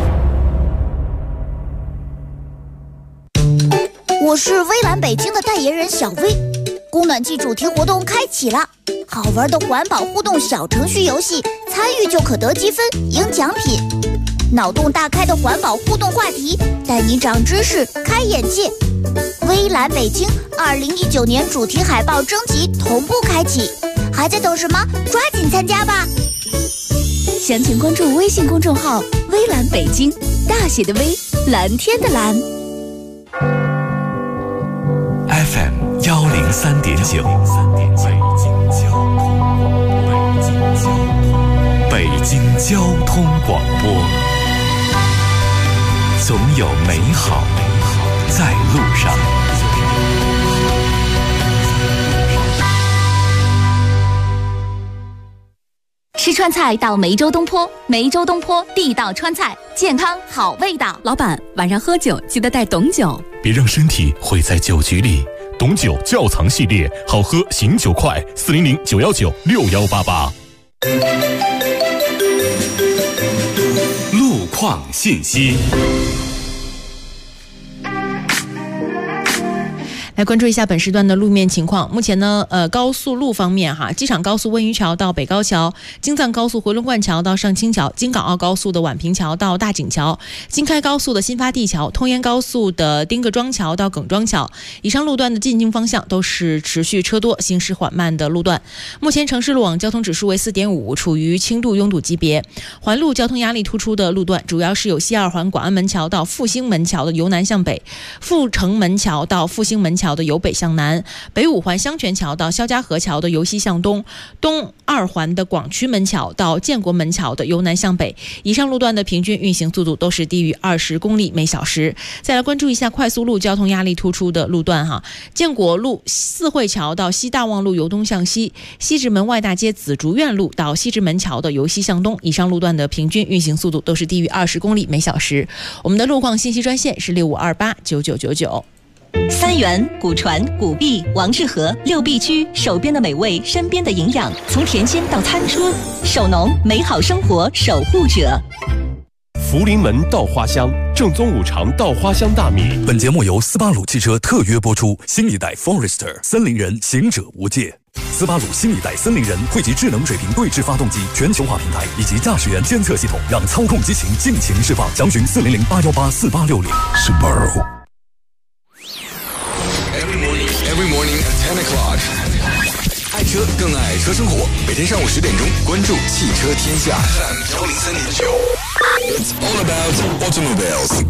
我是微蓝北京的代言人小薇，供暖季主题活动开启了，好玩的环保互动小程序游戏，参与就可得积分、赢奖品。 脑洞大开的环保互动话题，带你长知识、开眼界。微蓝北京2019年主题海报征集同步开启，还在等什么？抓紧参加吧！ 详情关注微信公众号“微蓝北京”，大写的微，蓝天的蓝。 FM 103.9，北京交通广播，总有美好在路上。 吃川菜到梅州东坡，梅州东坡地道川菜，健康好味道。 老板，晚上喝酒记得带董酒， 别让身体毁在酒局里。董酒窖藏系列，好喝醒酒快，400-919-6188。路况信息。 来关注一下本时段的路面情况。目前呢，高速路方面哈，机场高速温榆桥到北高桥，京藏高速回龙观桥到上清桥，京港澳高速的宛平桥到大井桥，京开高速的新发地桥，通燕高速的丁各庄桥到耿庄桥。以上路段的进京方向都是持续车多、行驶缓慢的路段。目前城市路网交通指数为4.5，处于轻度拥堵级别。环路交通压力突出的路段，主要是有西二环广安门桥到复兴门桥的由南向北，阜成门桥到复兴门桥的由北向南，北五环香泉桥到肖家河桥的由西向东，东二环的广渠门桥到建国门桥的由南向北。以上路段的平均运行速度都是低于20公里每小时。再来关注一下快速路交通压力突出的路段哈，建国路四惠桥到西大望路由东向西，西直门外大街紫竹院路到西直门桥的由西向东。以上路段的平均运行速度都是低于20公里每小时。我们的路况信息专线是65289999。 三元、古传、古币、王致和6必居，手边的美味，身边的营养，从田间到餐桌，手农美好生活守护者。 福临门稻花香，正宗五常稻花香大米。 本节目由斯巴鲁汽车特约播出，新一代 Forester 森林人，行者无界。斯巴鲁新一代森林人汇集智能水平对置发动机全球化平台以及驾驶员监测系统，让操控激情尽情释放。详询400-818-4860。Subaru。 Every morning at 10 o'clock， 爱车更爱车生活。每天上午10点钟，关注汽车天下。It's all about automobiles。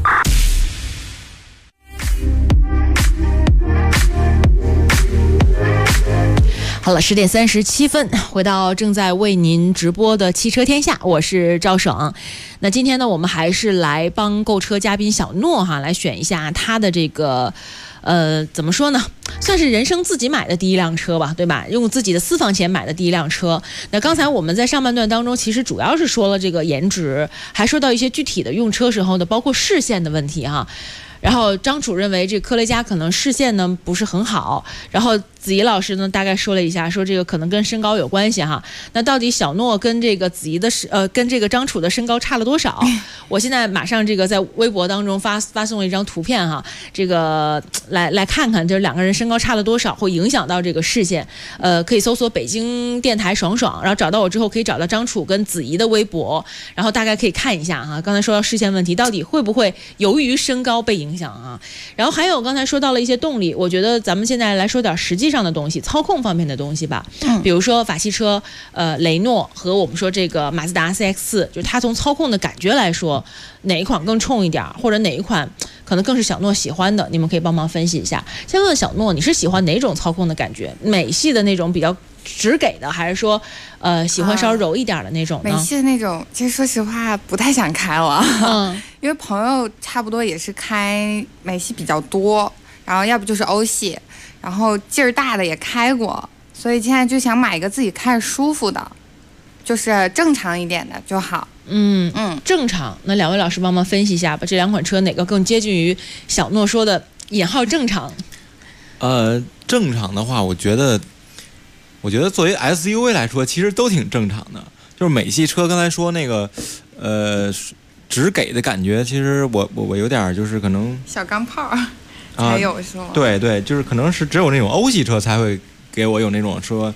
好了，10点37分，回到正在为您直播的汽车天下，我是赵爽。那今天呢，我们还是来帮购车嘉宾小诺哈来选一下他的这个。怎么说呢？算是人生自己买的第一辆车吧，对吧？用自己的私房钱买的第一辆车。那刚才我们在上半段当中，其实主要是说了这个颜值，还说到一些具体的用车时候的，包括视线的问题哈。然后张楚认为这科雷嘉可能视线呢不是很好，然后子怡老师呢大概说了一下，说这个可能跟身高有关系哈。那到底小诺跟这个子怡的跟这个张楚的身高差了多少？我现在马上这个在微博当中发送了一张图片哈，这个来看看，就是两个人身高差了多少，会影响到这个视线。可以搜索北京电台爽爽，然后找到我之后可以找到张楚跟子怡的微博，然后大概可以看一下哈。刚才说到视线问题，到底会不会由于身高被影响啊？然后还有刚才说到了一些动力，我觉得咱们现在来说点实际上的东西，操控方面的东西吧。比如说法系车雷诺和我们说这个马自达 CX-4，就是它从操控的感觉来说，哪一款更冲一点，或者哪一款可能更是小诺喜欢的，你们可以帮忙分析一下。先问问小诺，你是喜欢哪种操控的感觉？美系的那种比较直给的，还是说喜欢稍微柔一点的那种呢？ 美系的那种，其实说实话不太想开了，因为朋友差不多也是开美系比较多，然后要不就是欧系，然后劲儿大的也开过，所以现在就想买一个自己开着舒服的，就是正常一点的就好。 正常。那两位老师帮忙分析一下吧，这两款车哪个更接近于小诺说的引号正常？ 正常的话，我觉得作为 SUV 来说，其实都挺正常的。就是美系车，刚才说那个，直给的感觉，其实我有点就是可能小钢炮才有是吗？ 对对，就是可能是只有那种欧系车才会给我有那种说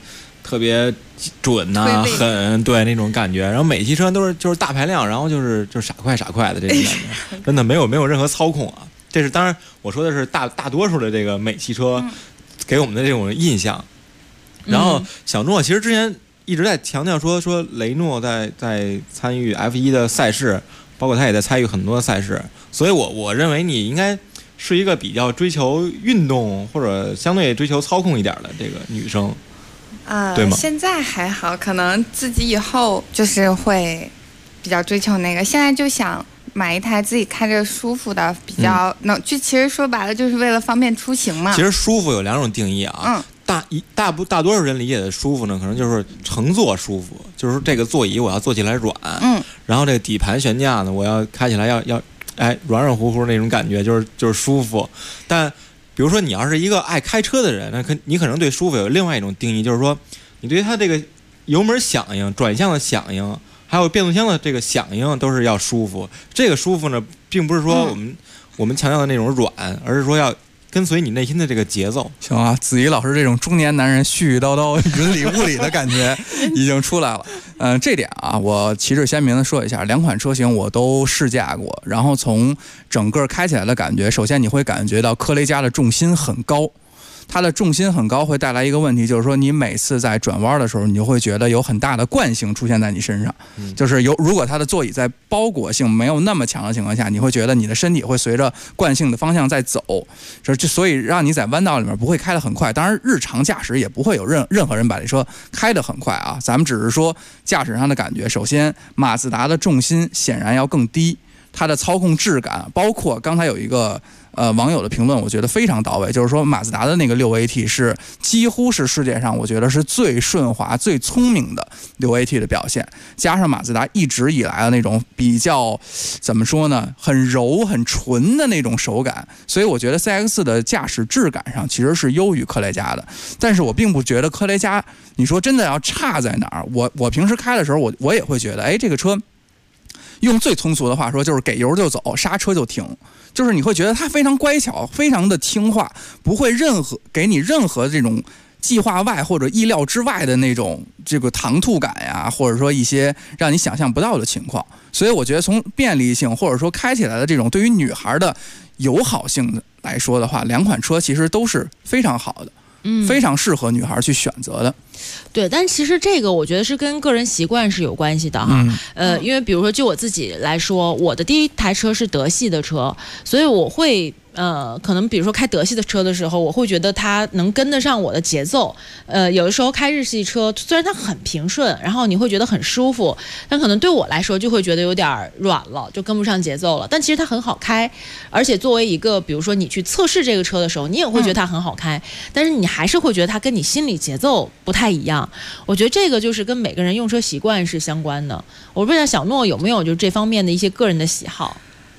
特别准呐、狠，对那种感觉。然后美系车都是就是大排量，然后就是傻快的这种感觉，真的没有任何操控啊。这是当然我说的是大多数的这个美系车给我们的这种印象。然后小诺其实之前一直在强调说雷诺在参与 F1 的赛事，包括他也在参与很多的赛事，所以我认为你应该是一个比较追求运动或者相对追求操控一点的这个女生。对吗？ 现在还好，可能自己以后就是会比较追求那个。现在就想买一台自己开着舒服的，比较能就其实说白了就是为了方便出行嘛。 其实舒服有2种定义啊。大多数人理解的舒服呢，可能就是乘坐舒服，就是这个座椅我要坐起来软，然后这个底盘悬架呢，我要开起来要软乎乎那种感觉，就是舒服。但比如说你要是一个爱开车的人，那你可能对舒服有另外一种定义，就是说你对它这个油门响应、转向的响应，还有变速箱的这个响应都是要舒服。这个舒服呢，并不是说我们强调的那种软，而是说要跟随你内心的这个节奏。 行啊，子怡老师这种中年男人絮絮叨叨、云里雾里的感觉已经出来了。这点啊，我旗帜鲜明的说一下，2款车型我都试驾过，然后从整个开起来的感觉，首先你会感觉到科雷嘉的重心很高。它的重心很高会带来一个问题，就是说你每次在转弯的时候，你就会觉得有很大的惯性出现在你身上，就是如果它的座椅在包裹性没有那么强的情况下，你会觉得你的身体会随着惯性的方向在走，所以让你在弯道里面不会开得很快。当然日常驾驶也不会有任何人把这车开得很快啊，咱们只是说驾驶上的感觉。首先马自达的重心显然要更低，它的操控质感，包括刚才有一个网友的评论，我觉得非常到位，就是说马自达的那个6AT 是几乎是世界上我觉得是最顺滑、最聪明的6AT 的表现，加上马自达一直以来的那种比较怎么说呢，很柔、很纯的那种手感，所以我觉得 CX 的驾驶质感上其实是优于科雷嘉的。但是我并不觉得科雷嘉，你说真的要差在哪儿？我平时开的时候，我也会觉得，这个车。用最通俗的话说，就是给油就走，刹车就停，就是你会觉得它非常乖巧，非常的听话，不会给你任何这种计划外或者意料之外的那种这个唐突感呀，或者说一些让你想象不到的情况。所以我觉得从便利性或者说开起来的这种对于女孩的友好性来说的话，2款车其实都是非常好的。非常适合女孩去选择的。 对，但其实这个我觉得是跟个人习惯是有关系的哈。因为比如说就我自己来说，我的第一台车是德系的车，所以我会可能比如说开德系的车的时候，我会觉得它能跟得上我的节奏。有的时候开日系车，虽然它很平顺，然后你会觉得很舒服，但可能对我来说就会觉得有点软了，就跟不上节奏了。但其实它很好开，而且作为一个比如说你去测试这个车的时候，你也会觉得它很好开，但是你还是会觉得它跟你心理节奏不太一样。我觉得这个就是跟每个人用车习惯是相关的。我不知道小诺有没有就这方面的一些个人的喜好。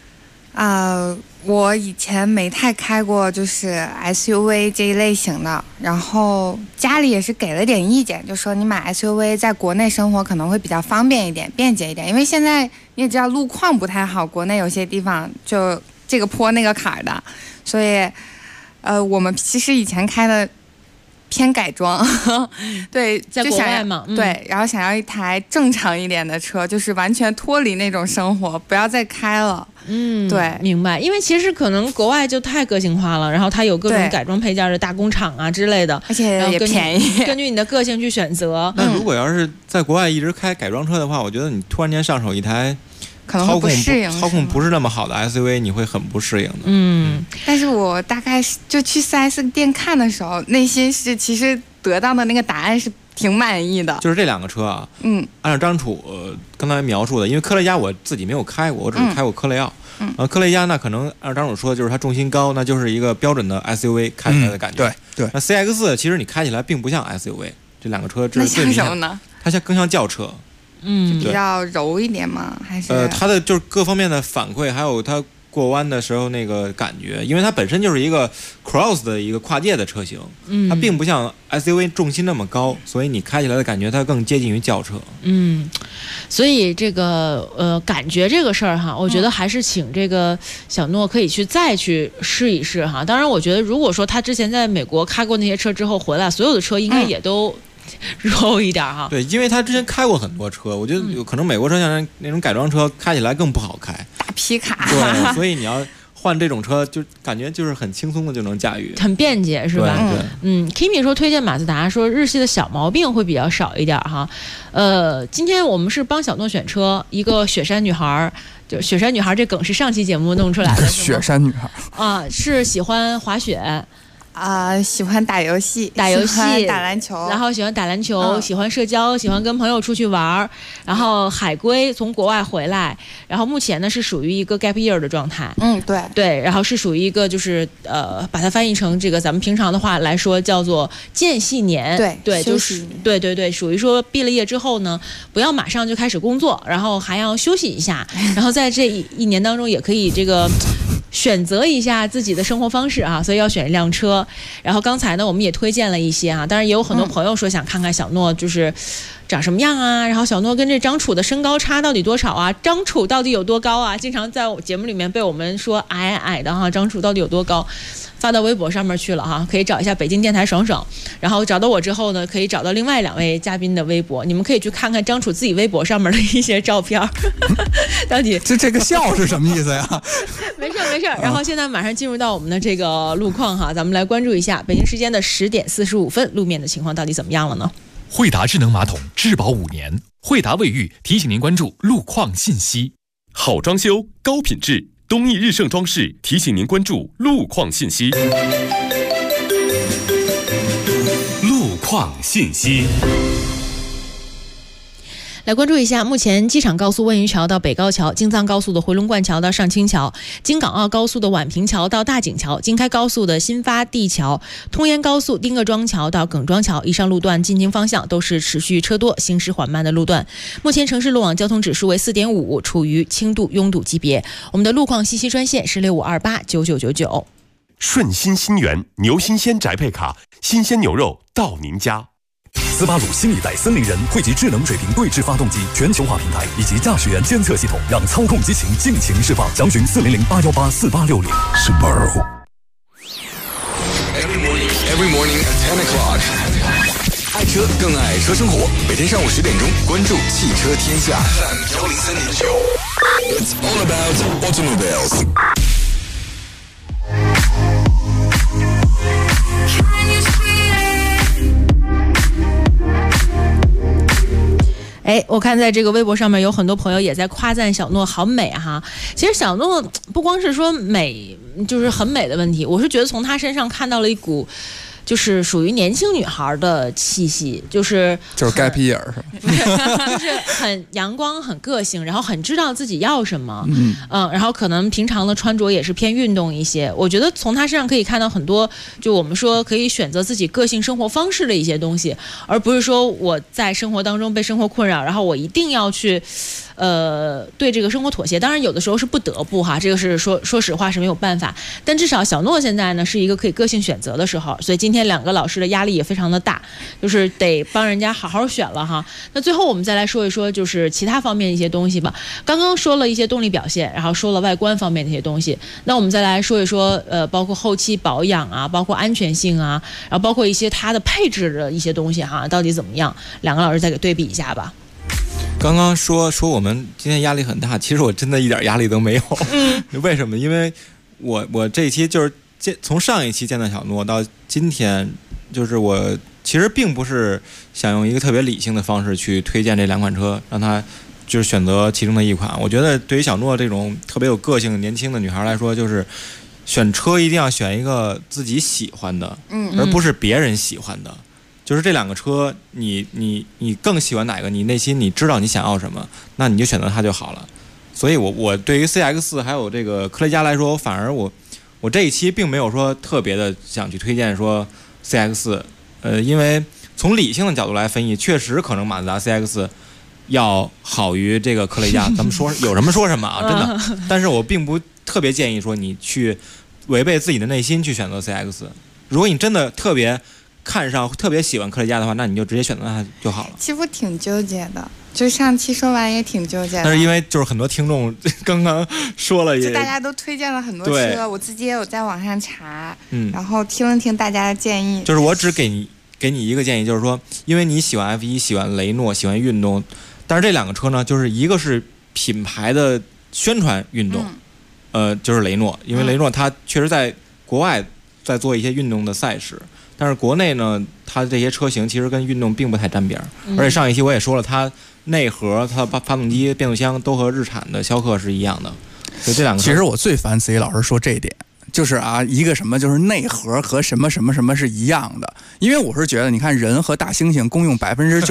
我以前没太开过就是 SUV 这一类型的，然后家里也是给了点意见，就说你买 SUV 在国内生活可能会比较方便一点、便捷一点，因为现在你也知道路况不太好，国内有些地方就这个坡那个坎儿的，所以我们其实以前开的偏改装，对， 在国外嘛， 对，然后想要一台正常一点的车，就是完全脱离那种生活，不要再开了。对， 明白。因为其实可能国外就太个性化了，然后它有各种改装配件的大工厂啊之类的， 而且也便宜， 根据你的个性去选择。 那如果要是在国外一直开改装车的话，我觉得你突然间上手一台可能会不适应， 操控不是那么好的 SUV， 你会很不适应的。 但是我大概就去 4S 店看的时候，内心是其实得到的那个答案是挺满意的。 就是这2个车啊，按照张楚刚才描述的，因为科雷嘉我自己没有开过，我只是开过科雷傲。科雷嘉那可能按照张楚说的，就是它重心高，那就是一个标准的 SUV 开起来的感觉。 对。 那 CX 其实你开起来并不像 SUV， 这2个车那像什么呢？ 它更像轿车。 比较柔一点吗？还是它的就是各方面的反馈，还有它过弯的时候那个感觉，因为它本身就是一个 cross 的一个跨界的车型，它并不像 SUV 重心那么高，所以你开起来的感觉它更接近于轿车。 所以这个感觉这个事儿哈，我觉得还是请这个小诺可以再去试一试哈。当然，我觉得如果说他之前在美国开过那些车之后回来，所有的车应该也都肉一点哈。 对，因为他之前开过很多车，我觉得有可能美国车像那种改装车开起来更不好开， 大皮卡。 对，所以你要换这种车，就感觉就是很轻松的就能驾驭， 很便捷，是吧？ 对。 Kimi 说推荐马自达，说日系的小毛病会比较少一点哈。今天我们是帮小诺选车，一个雪山女孩。就雪山女孩这梗是上期节目弄出来的。 雪山女孩啊，是喜欢滑雪喜欢打游戏， 打篮球， 然后喜欢打篮球，喜欢社交，喜欢跟朋友出去玩，然后海归从国外回来，然后目前呢是属于一个 gap year 的状态。对，然后是属于一个就是把它翻译成这个咱们平常的话来说叫做间隙年。对，就是对，属于说毕了业之后呢，不要马上就开始工作，然后还要休息一下，然后在这一年当中也可以这个选择一下自己的生活方式啊，所以要选一辆车。然后刚才呢，我们也推荐了一些啊，当然也有很多朋友说想看看小诺就是长什么样啊，然后小诺跟这张楚的身高差到底多少啊？张楚到底有多高啊？经常在我节目里面被我们说矮的哈，张楚到底有多高？发到微博上面去了哈，可以找一下北京电台爽爽，然后找到我之后呢，可以找到另外2位嘉宾的微博，你们可以去看看张楚自己微博上面的一些照片。到底这个笑是什么意思呀？ 没事。然后现在马上进入到我们的这个路况哈，咱们来关注一下北京时间的10点45分路面的情况到底怎么样了呢？ 惠达智能马桶质保5年，惠达卫浴提醒您关注路况信息。 好装修，高品质。东义日盛装饰提醒您关注路况信息。路况信息。 来关注一下，目前机场高速温榆桥到北高桥，京藏高速的回龙观桥到上清桥，京港澳高速的宛平桥到大井桥，京开高速的新发地桥，通延高速丁各庄桥到耿庄桥，以上路段进京方向都是持续车多、行驶缓慢的路段。目前城市路网交通指数为4.5，处于轻度拥堵级别。我们的路况信息专线是65289999。 顺心新源牛新鲜宅配卡，新鲜牛肉到您家。 斯巴鲁新一代森林人汇集智能水平对置发动机全球化平台以及驾驶员监测系统，让操控激情尽情释放。详询400-818-4860。Subaru。 Every morning at 10 o'clock。 爱车更爱车生活，每天上午10点钟关注汽车天下。It's all about automobiles。 我看在这个微博上面有很多朋友也在夸赞小诺好美哈。其实小诺不光是说美，就是很美的问题，我是觉得从她身上看到了一股就是属于年轻女孩的气息，就是 gap year 是吧？ 就是很阳光、很个性，然后很知道自己要什么，然后可能平常的穿着也是偏运动一些。我觉得从她身上可以看到很多，就我们说可以选择自己个性生活方式的一些东西，而不是说我在生活当中被生活困扰，然后我一定要去。对这个生活妥协，当然有的时候是不得不哈，这个是说实话是没有办法。但至少小诺现在呢是一个可以个性选择的时候，所以今天2个老师的压力也非常的大，就是得帮人家好好选了哈。那最后我们再来说一说就是其他方面的一些东西吧。刚刚说了一些动力表现，然后说了外观方面的一些东西，那我们再来说一说包括后期保养啊，包括安全性啊，然后包括一些它的配置的一些东西哈，到底怎么样？2个老师再给对比一下吧。 刚刚说我们今天压力很大，其实我真的一点压力都没有。为什么？因为我这一期就是从上一期见到小诺到今天，就是我其实并不是想用一个特别理性的方式去推荐这2款车，让他就是选择其中的一款。我觉得对于小诺这种特别有个性、年轻的女孩来说，就是选车一定要选一个自己喜欢的，而不是别人喜欢的。就是这2个车，你更喜欢哪个？你内心你知道你想要什么，那你就选择它就好了。所以我对于 CX 还有这个科雷嘉来说，反而我这一期并没有说特别的想去推荐说 CX，因为从理性的角度来分析，确实可能马自达 CX 要好于这个科雷嘉。咱们说有什么说什么啊，真的。但是我并不特别建议说你去违背自己的内心去选择 CX。如果你真的特别看上、特别喜欢科雷嘉的话，那你就直接选择它就好了。 其实我挺纠结的，就上期说完也挺纠结的。 但是因为就是很多听众刚刚说了也， 就大家都推荐了很多车，我自己也有在网上查，然后听了听大家的建议。 就是我只给给你一个建议，就是说，因为你喜欢 F1，喜欢雷诺，喜欢运动，但是这两个车呢，就是一个是品牌的宣传运动，就是雷诺，因为雷诺它确实在国外在做一些运动的赛事，但是国内呢，它这些车型其实跟运动并不太沾边儿，而且上一期我也说了，它内核、它发动机、变速箱都和日产的逍客是一样的，所以这两个。 其实我最烦子怡老师说这一点。就是啊，一个什么就是内核和什么什么什么是一样的，因为我是觉得，你看人和大猩猩共用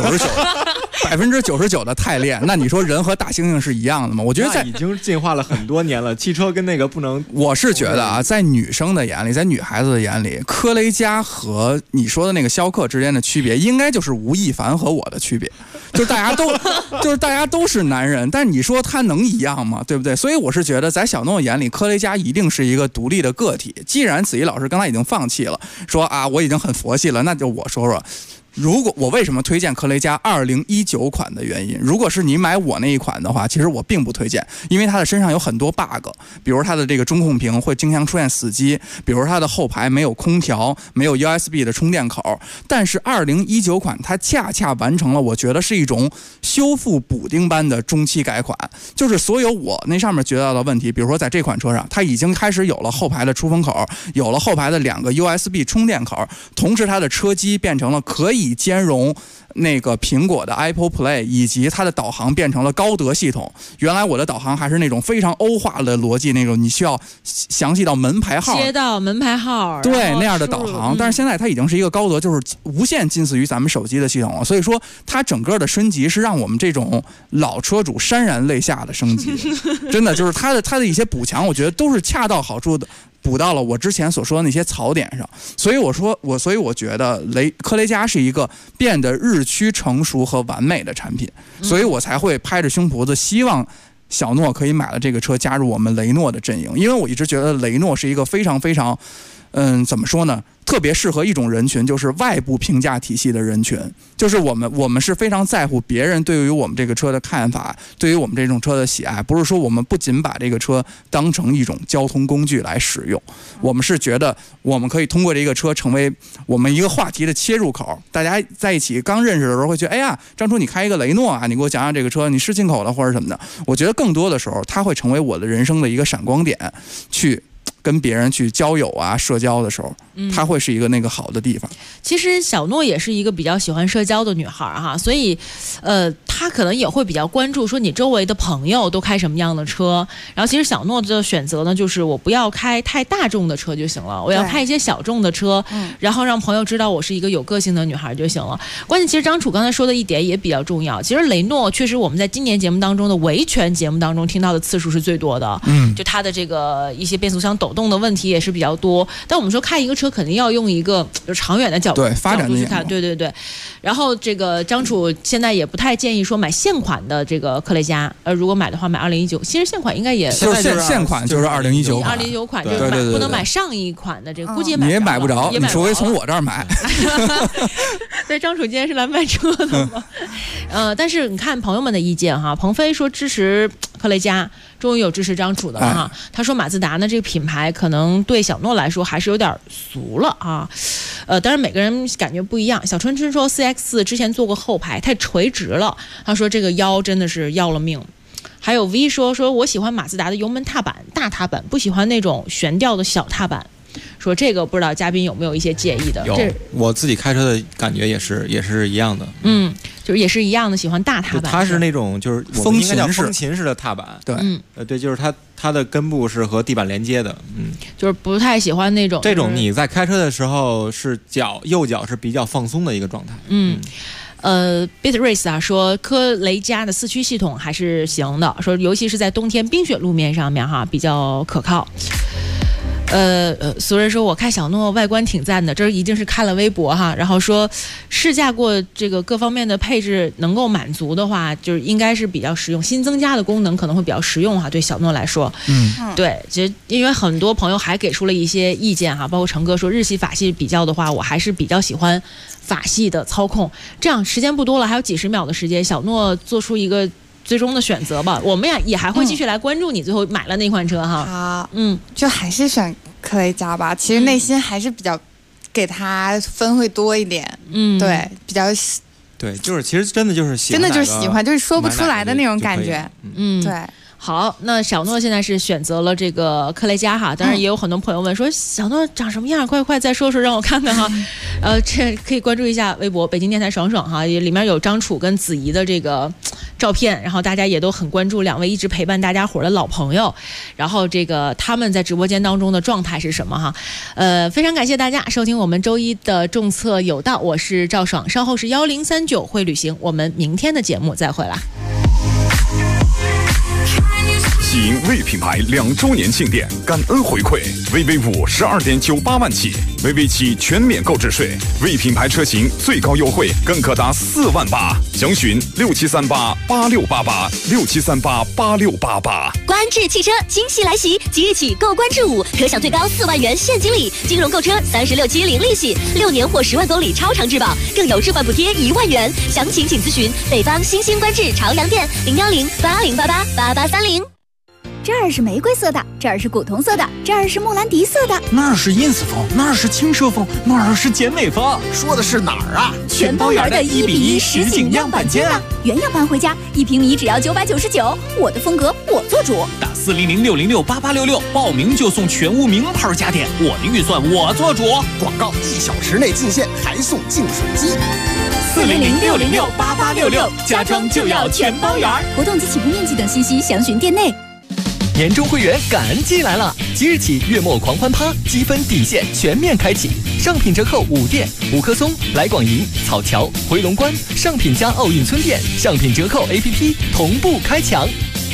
99%的钛链，那你说人和大猩猩是一样的吗？我觉得在已经进化了很多年了，汽车跟那个不能。 我是觉得啊，在女生的眼里，在女孩子的眼里，科雷嘉和你说的那个逍客之间的区别，应该就是吴亦凡和我的区别，就是大家都是男人，但你说他能一样吗？对不对？所以我是觉得，在小诺眼里，科雷嘉一定是一个独立的个体。既然子怡老师刚才已经放弃了，说啊我已经很佛系了，那就我说说。如果我为什么推荐科雷嘉2019款的原因，如果是你买我那一款的话，其实我并不推荐，因为它的身上有很多 bug， 比如它的这个中控屏会经常出现死机，比如它的后排没有空调，没有 USB 的充电口。但是2019款它恰恰完成了我觉得是一种修复补丁般的中期改款，就是所有我那上面觉得到的问题，比如说在这款车上，它已经开始有了后排的出风口，有了后排的2个 USB 充电口，同时它的车机变成了可以兼容那个苹果的 Apple Play， 以及它的导航变成了高德系统。原来我的导航还是那种非常欧化的逻辑，那种你需要详细到门牌号、 街道门牌号， 对那样的导航。但是现在它已经是一个高德，就是无限近似于咱们手机的系统了。所以说，它整个的升级是让我们这种老车主潸然泪下的升级，真的就是它的一些补强，我觉得都是恰到好处的。补到了我之前所说的那些槽点上，所以我觉得科雷嘉是一个变得日趋成熟和完美的产品，所以我才会拍着胸脯子希望小诺可以买了这个车加入我们雷诺的阵营，因为我一直觉得雷诺是一个非常非常怎么说呢，特别适合一种人群，就是外部评价体系的人群，就是我们是非常在乎别人对于我们这个车的看法，对于我们这种车的喜爱，不是说我们不仅把这个车当成一种交通工具来使用，我们是觉得我们可以通过这个车成为我们一个话题的切入口。大家在一起刚认识的时候会觉得，哎呀，张初你开一个雷诺啊，你给我讲讲这个车，你是进口的或者什么的。我觉得更多的时候，它会成为我的人生的一个闪光点，去跟别人去交友啊、社交的时候，它会是一个那个好的地方。 其实小诺也是一个比较喜欢社交的女孩哈，所以她可能也会比较关注说你周围的朋友都开什么样的车。然后其实小诺的选择呢，就是我不要开太大众的车就行了，我要开一些小众的车，然后让朋友知道我是一个有个性的女孩就行了。关键其实张楚刚才说的一点也比较重要，其实雷诺确实我们在今年节目当中的维权节目当中听到的次数是最多的，就它的这个一些变速箱抖动的问题也是比较多。但我们说开一个车肯定要用一个就长远的角度发展的去看，对。然后这个张楚现在也不太建议说买现款的这个科雷嘉，如果买的话买2019，其实现款应该也就是现款就是2019款 ，2019款就是买不能买上一款的这个，估计你也买不着，你除非从我这儿买。 所以张楚今天是来卖车的嘛？但是你看朋友们的意见哈，鹏飞说支持科雷嘉，终于有支持张楚的了哈。他说马自达呢这个品牌可能对小诺来说还是有点俗了啊。当然每个人感觉不一样。小春春说 4X 之前做过后排太垂直了，他说这个腰真的是要了命。还有 V 说我喜欢马自达的油门踏板大踏板，不喜欢那种悬吊的小踏板。说这个不知道嘉宾有没有一些介意的？ 有，我自己开车的感觉也是一样的。 就是也是一样的，喜欢大踏板。 它是那种就是风琴式的踏板， 对， 对，就是它的根部是和地板连接的， 就是不太喜欢那种。 这种你在开车的时候是右脚是比较放松的一个状态。 Bit Race 啊说科雷嘉的4驱系统还是行的，说尤其是在冬天冰雪路面上面哈比较可靠。俗人说我开小诺外观挺赞的，这一定是看了微博哈，然后说试驾过这个各方面的配置能够满足的话，就是应该是比较实用，新增加的功能可能会比较实用哈，对小诺来说。对，其实因为很多朋友还给出了一些意见哈，包括成哥说日系法系比较的话，我还是比较喜欢法系的操控。这样时间不多了，还有几十秒的时间，小诺做出一个最终的选择吧，我们呀也还会继续来关注你最后买了那款车哈。 好，就还是选科雷嘉吧。其实内心还是比较给他分会多一点。对，比较。 对，就是其实真的就是喜欢， 真的就是喜欢，就是说不出来的那种感觉。对。 好，那小诺现在是选择了这个克雷嘉哈，当然也有很多朋友问说小诺长什么样，快再说说让我看看哈。这可以关注一下微博北京电台爽爽哈，里面有张楚跟子怡的这个照片，然后大家也都很关注两位一直陪伴大家伙的老朋友，然后这个他们在直播间当中的状态是什么哈？非常感谢大家收听我们周一的重策有道，我是赵爽，稍后是1039会旅行，我们明天的节目再会啦。 喜迎魏品牌2周年庆典，感恩回馈，VV5 12.98万起，VV7全免购置税，魏品牌车型最高优惠更可达4万8，详询67388688，67388688。 观致汽车惊喜来袭，即日起购观致5，可享最高4万元现金礼，金融购车36期零利息，6年或10万公里超长质保，更有置换补贴1万元。详情请咨询北方新兴观致朝阳店01080888830。 这儿是玫瑰色的，这儿是古铜色的，这儿是莫兰迪色的， 那儿是 ins 风，那儿是轻奢风，那儿是简美风。 说的是哪儿啊？ 全包圆的1:1实景样板间啊！原样搬回家，1平米只要999，我的风格我做主。 打400-606-8866，报名就送全屋名牌家电，我的预算我做主。 广告1小时内进线，还送净水机。 400-606-8866，家装就要全包圆。活动及起步面积等信息详询店内。 年终会员感恩季来了，即日起月末狂欢趴，积分底线全面开启，上品折扣5店：五棵松、来广营、草桥、回龙观，上品加奥运村店，上品折扣 APP 同步开抢。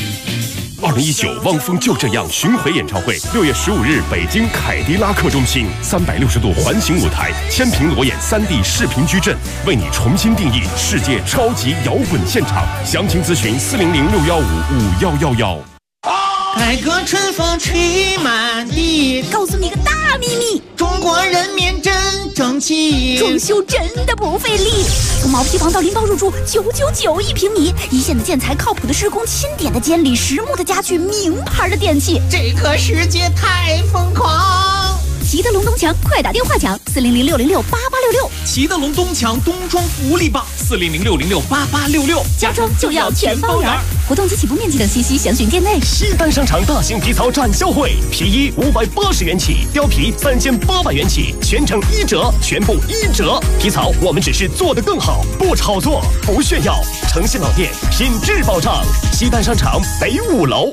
2019汪峰就这样巡回演唱会，6月15日北京凯迪拉克中心，360度环形舞台，千屏裸眼3D 视频矩阵，为你重新定义世界超级摇滚现场。详情咨询400-615-5111。 改革春风吹满地， 告诉你个大秘密， 中国人民真争气， 装修真的不费力，从毛坯房到拎包入住999一平米，一线的建材，靠谱的施工，钦点的监理，实木的家具，名牌的电器， 这个世界太疯狂。 齐德龙东墙，快打电话抢400-606-8866。 齐德龙东墙冬装福利棒，400-606-8866， 家装就要全包圆。活动及起步面积等信息详询店内。 西单商场大型皮草展销会，皮衣580元起，貂皮3800元起，全程1折，全部1折。皮草我们只是做得更好，不炒作，不炫耀。诚信老店，品质保障。西单商场北5楼。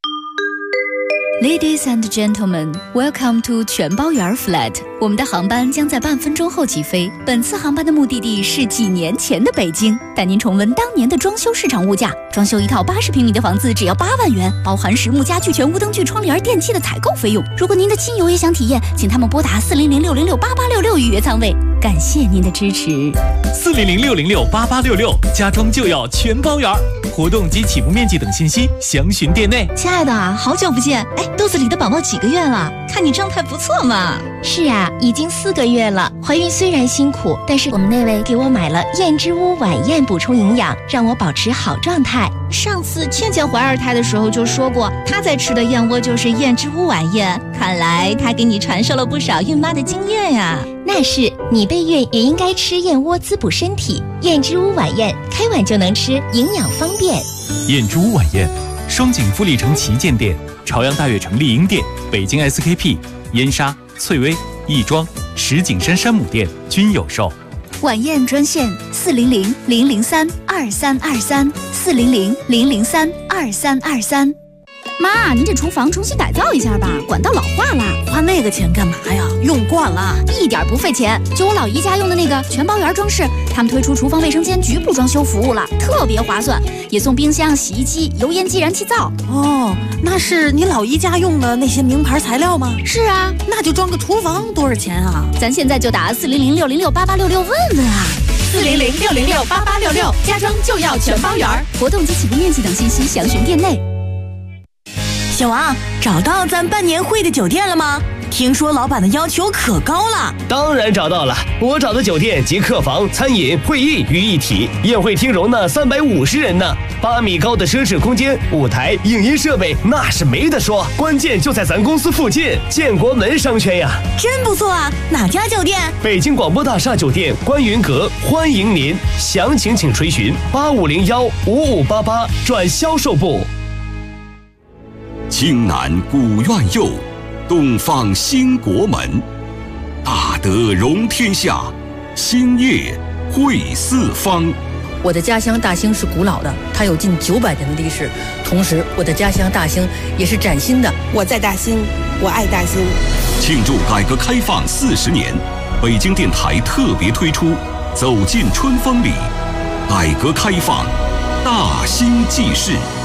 Ladies and gentlemen, welcome to 全包圆 flat。我们的航班将在半分钟后起飞。本次航班的目的地是几年前的北京，带您重温当年的装修市场物价。装修一套80平米的房子只要8万元，包含实木家具、全屋灯具、窗帘、电器的采购费用。如果您的亲友也想体验，请他们拨打400-606-8866预约舱位。感谢您的支持。 400-606-8866，家装就要全包圆。活动及起步面积等信息详询店内。 亲爱的，好久不见，肚子里的宝宝几个月了？看你状态不错嘛。 是啊，已经4个月了。怀孕虽然辛苦，但是我们那位给我买了燕之屋晚宴补充营养，让我保持好状态。上次倩倩怀2胎的时候就说过，她在吃的燕窝就是燕之屋晚宴。看来她给你传授了不少孕妈的经验呀。那是，你备孕也应该吃燕窝滋补身体。燕之屋晚宴，开碗就能吃，营养方便。 燕之屋晚宴，双井富力城旗舰店、朝阳大悦城丽婴店、北京 SKP、燕莎、翠微、亦庄、石景山山姆店均有售。 晚宴专线400-003-2323，400-003-2323。妈，您这厨房重新改造一下吧，管道老化了。 花那个钱干嘛呀？用惯了， 一点不费钱。就我老姨家用的那个全包圆装饰，他们推出厨房卫生间局部装修服务了，特别划算，也送冰箱、洗衣机、油烟机、燃气灶。 哦，那是你老姨家用的那些名牌材料吗？ 是啊， 那就装个厨房多少钱啊？ 咱现在就打400-606-8866问问啊。 400-606-8866，家装就要全包圆。 活动及起步面积等信息详询店内。 小王，找到咱办年会的酒店了吗？ 听说老板的要求可高了。 当然找到了，我找的酒店集客房、餐饮、会议于一体，宴会厅容纳350人呢，8米高的奢侈空间，舞台、影音设备那是没得说，关键就在咱公司附近，建国门商圈呀。 真不错啊！哪家酒店？ 北京广播大厦酒店观云阁，欢迎您，详情请垂询8501-5588转销售部。 京南古院右，东方兴国门，大德容天下，兴业汇四方。 我的家乡大兴是古老的，它有近900年的历史。同时，我的家乡大兴也是崭新的。 我在大兴，我爱大兴。 庆祝改革开放40年，北京电台特别推出《走进春风里》，改革开放，大兴纪事。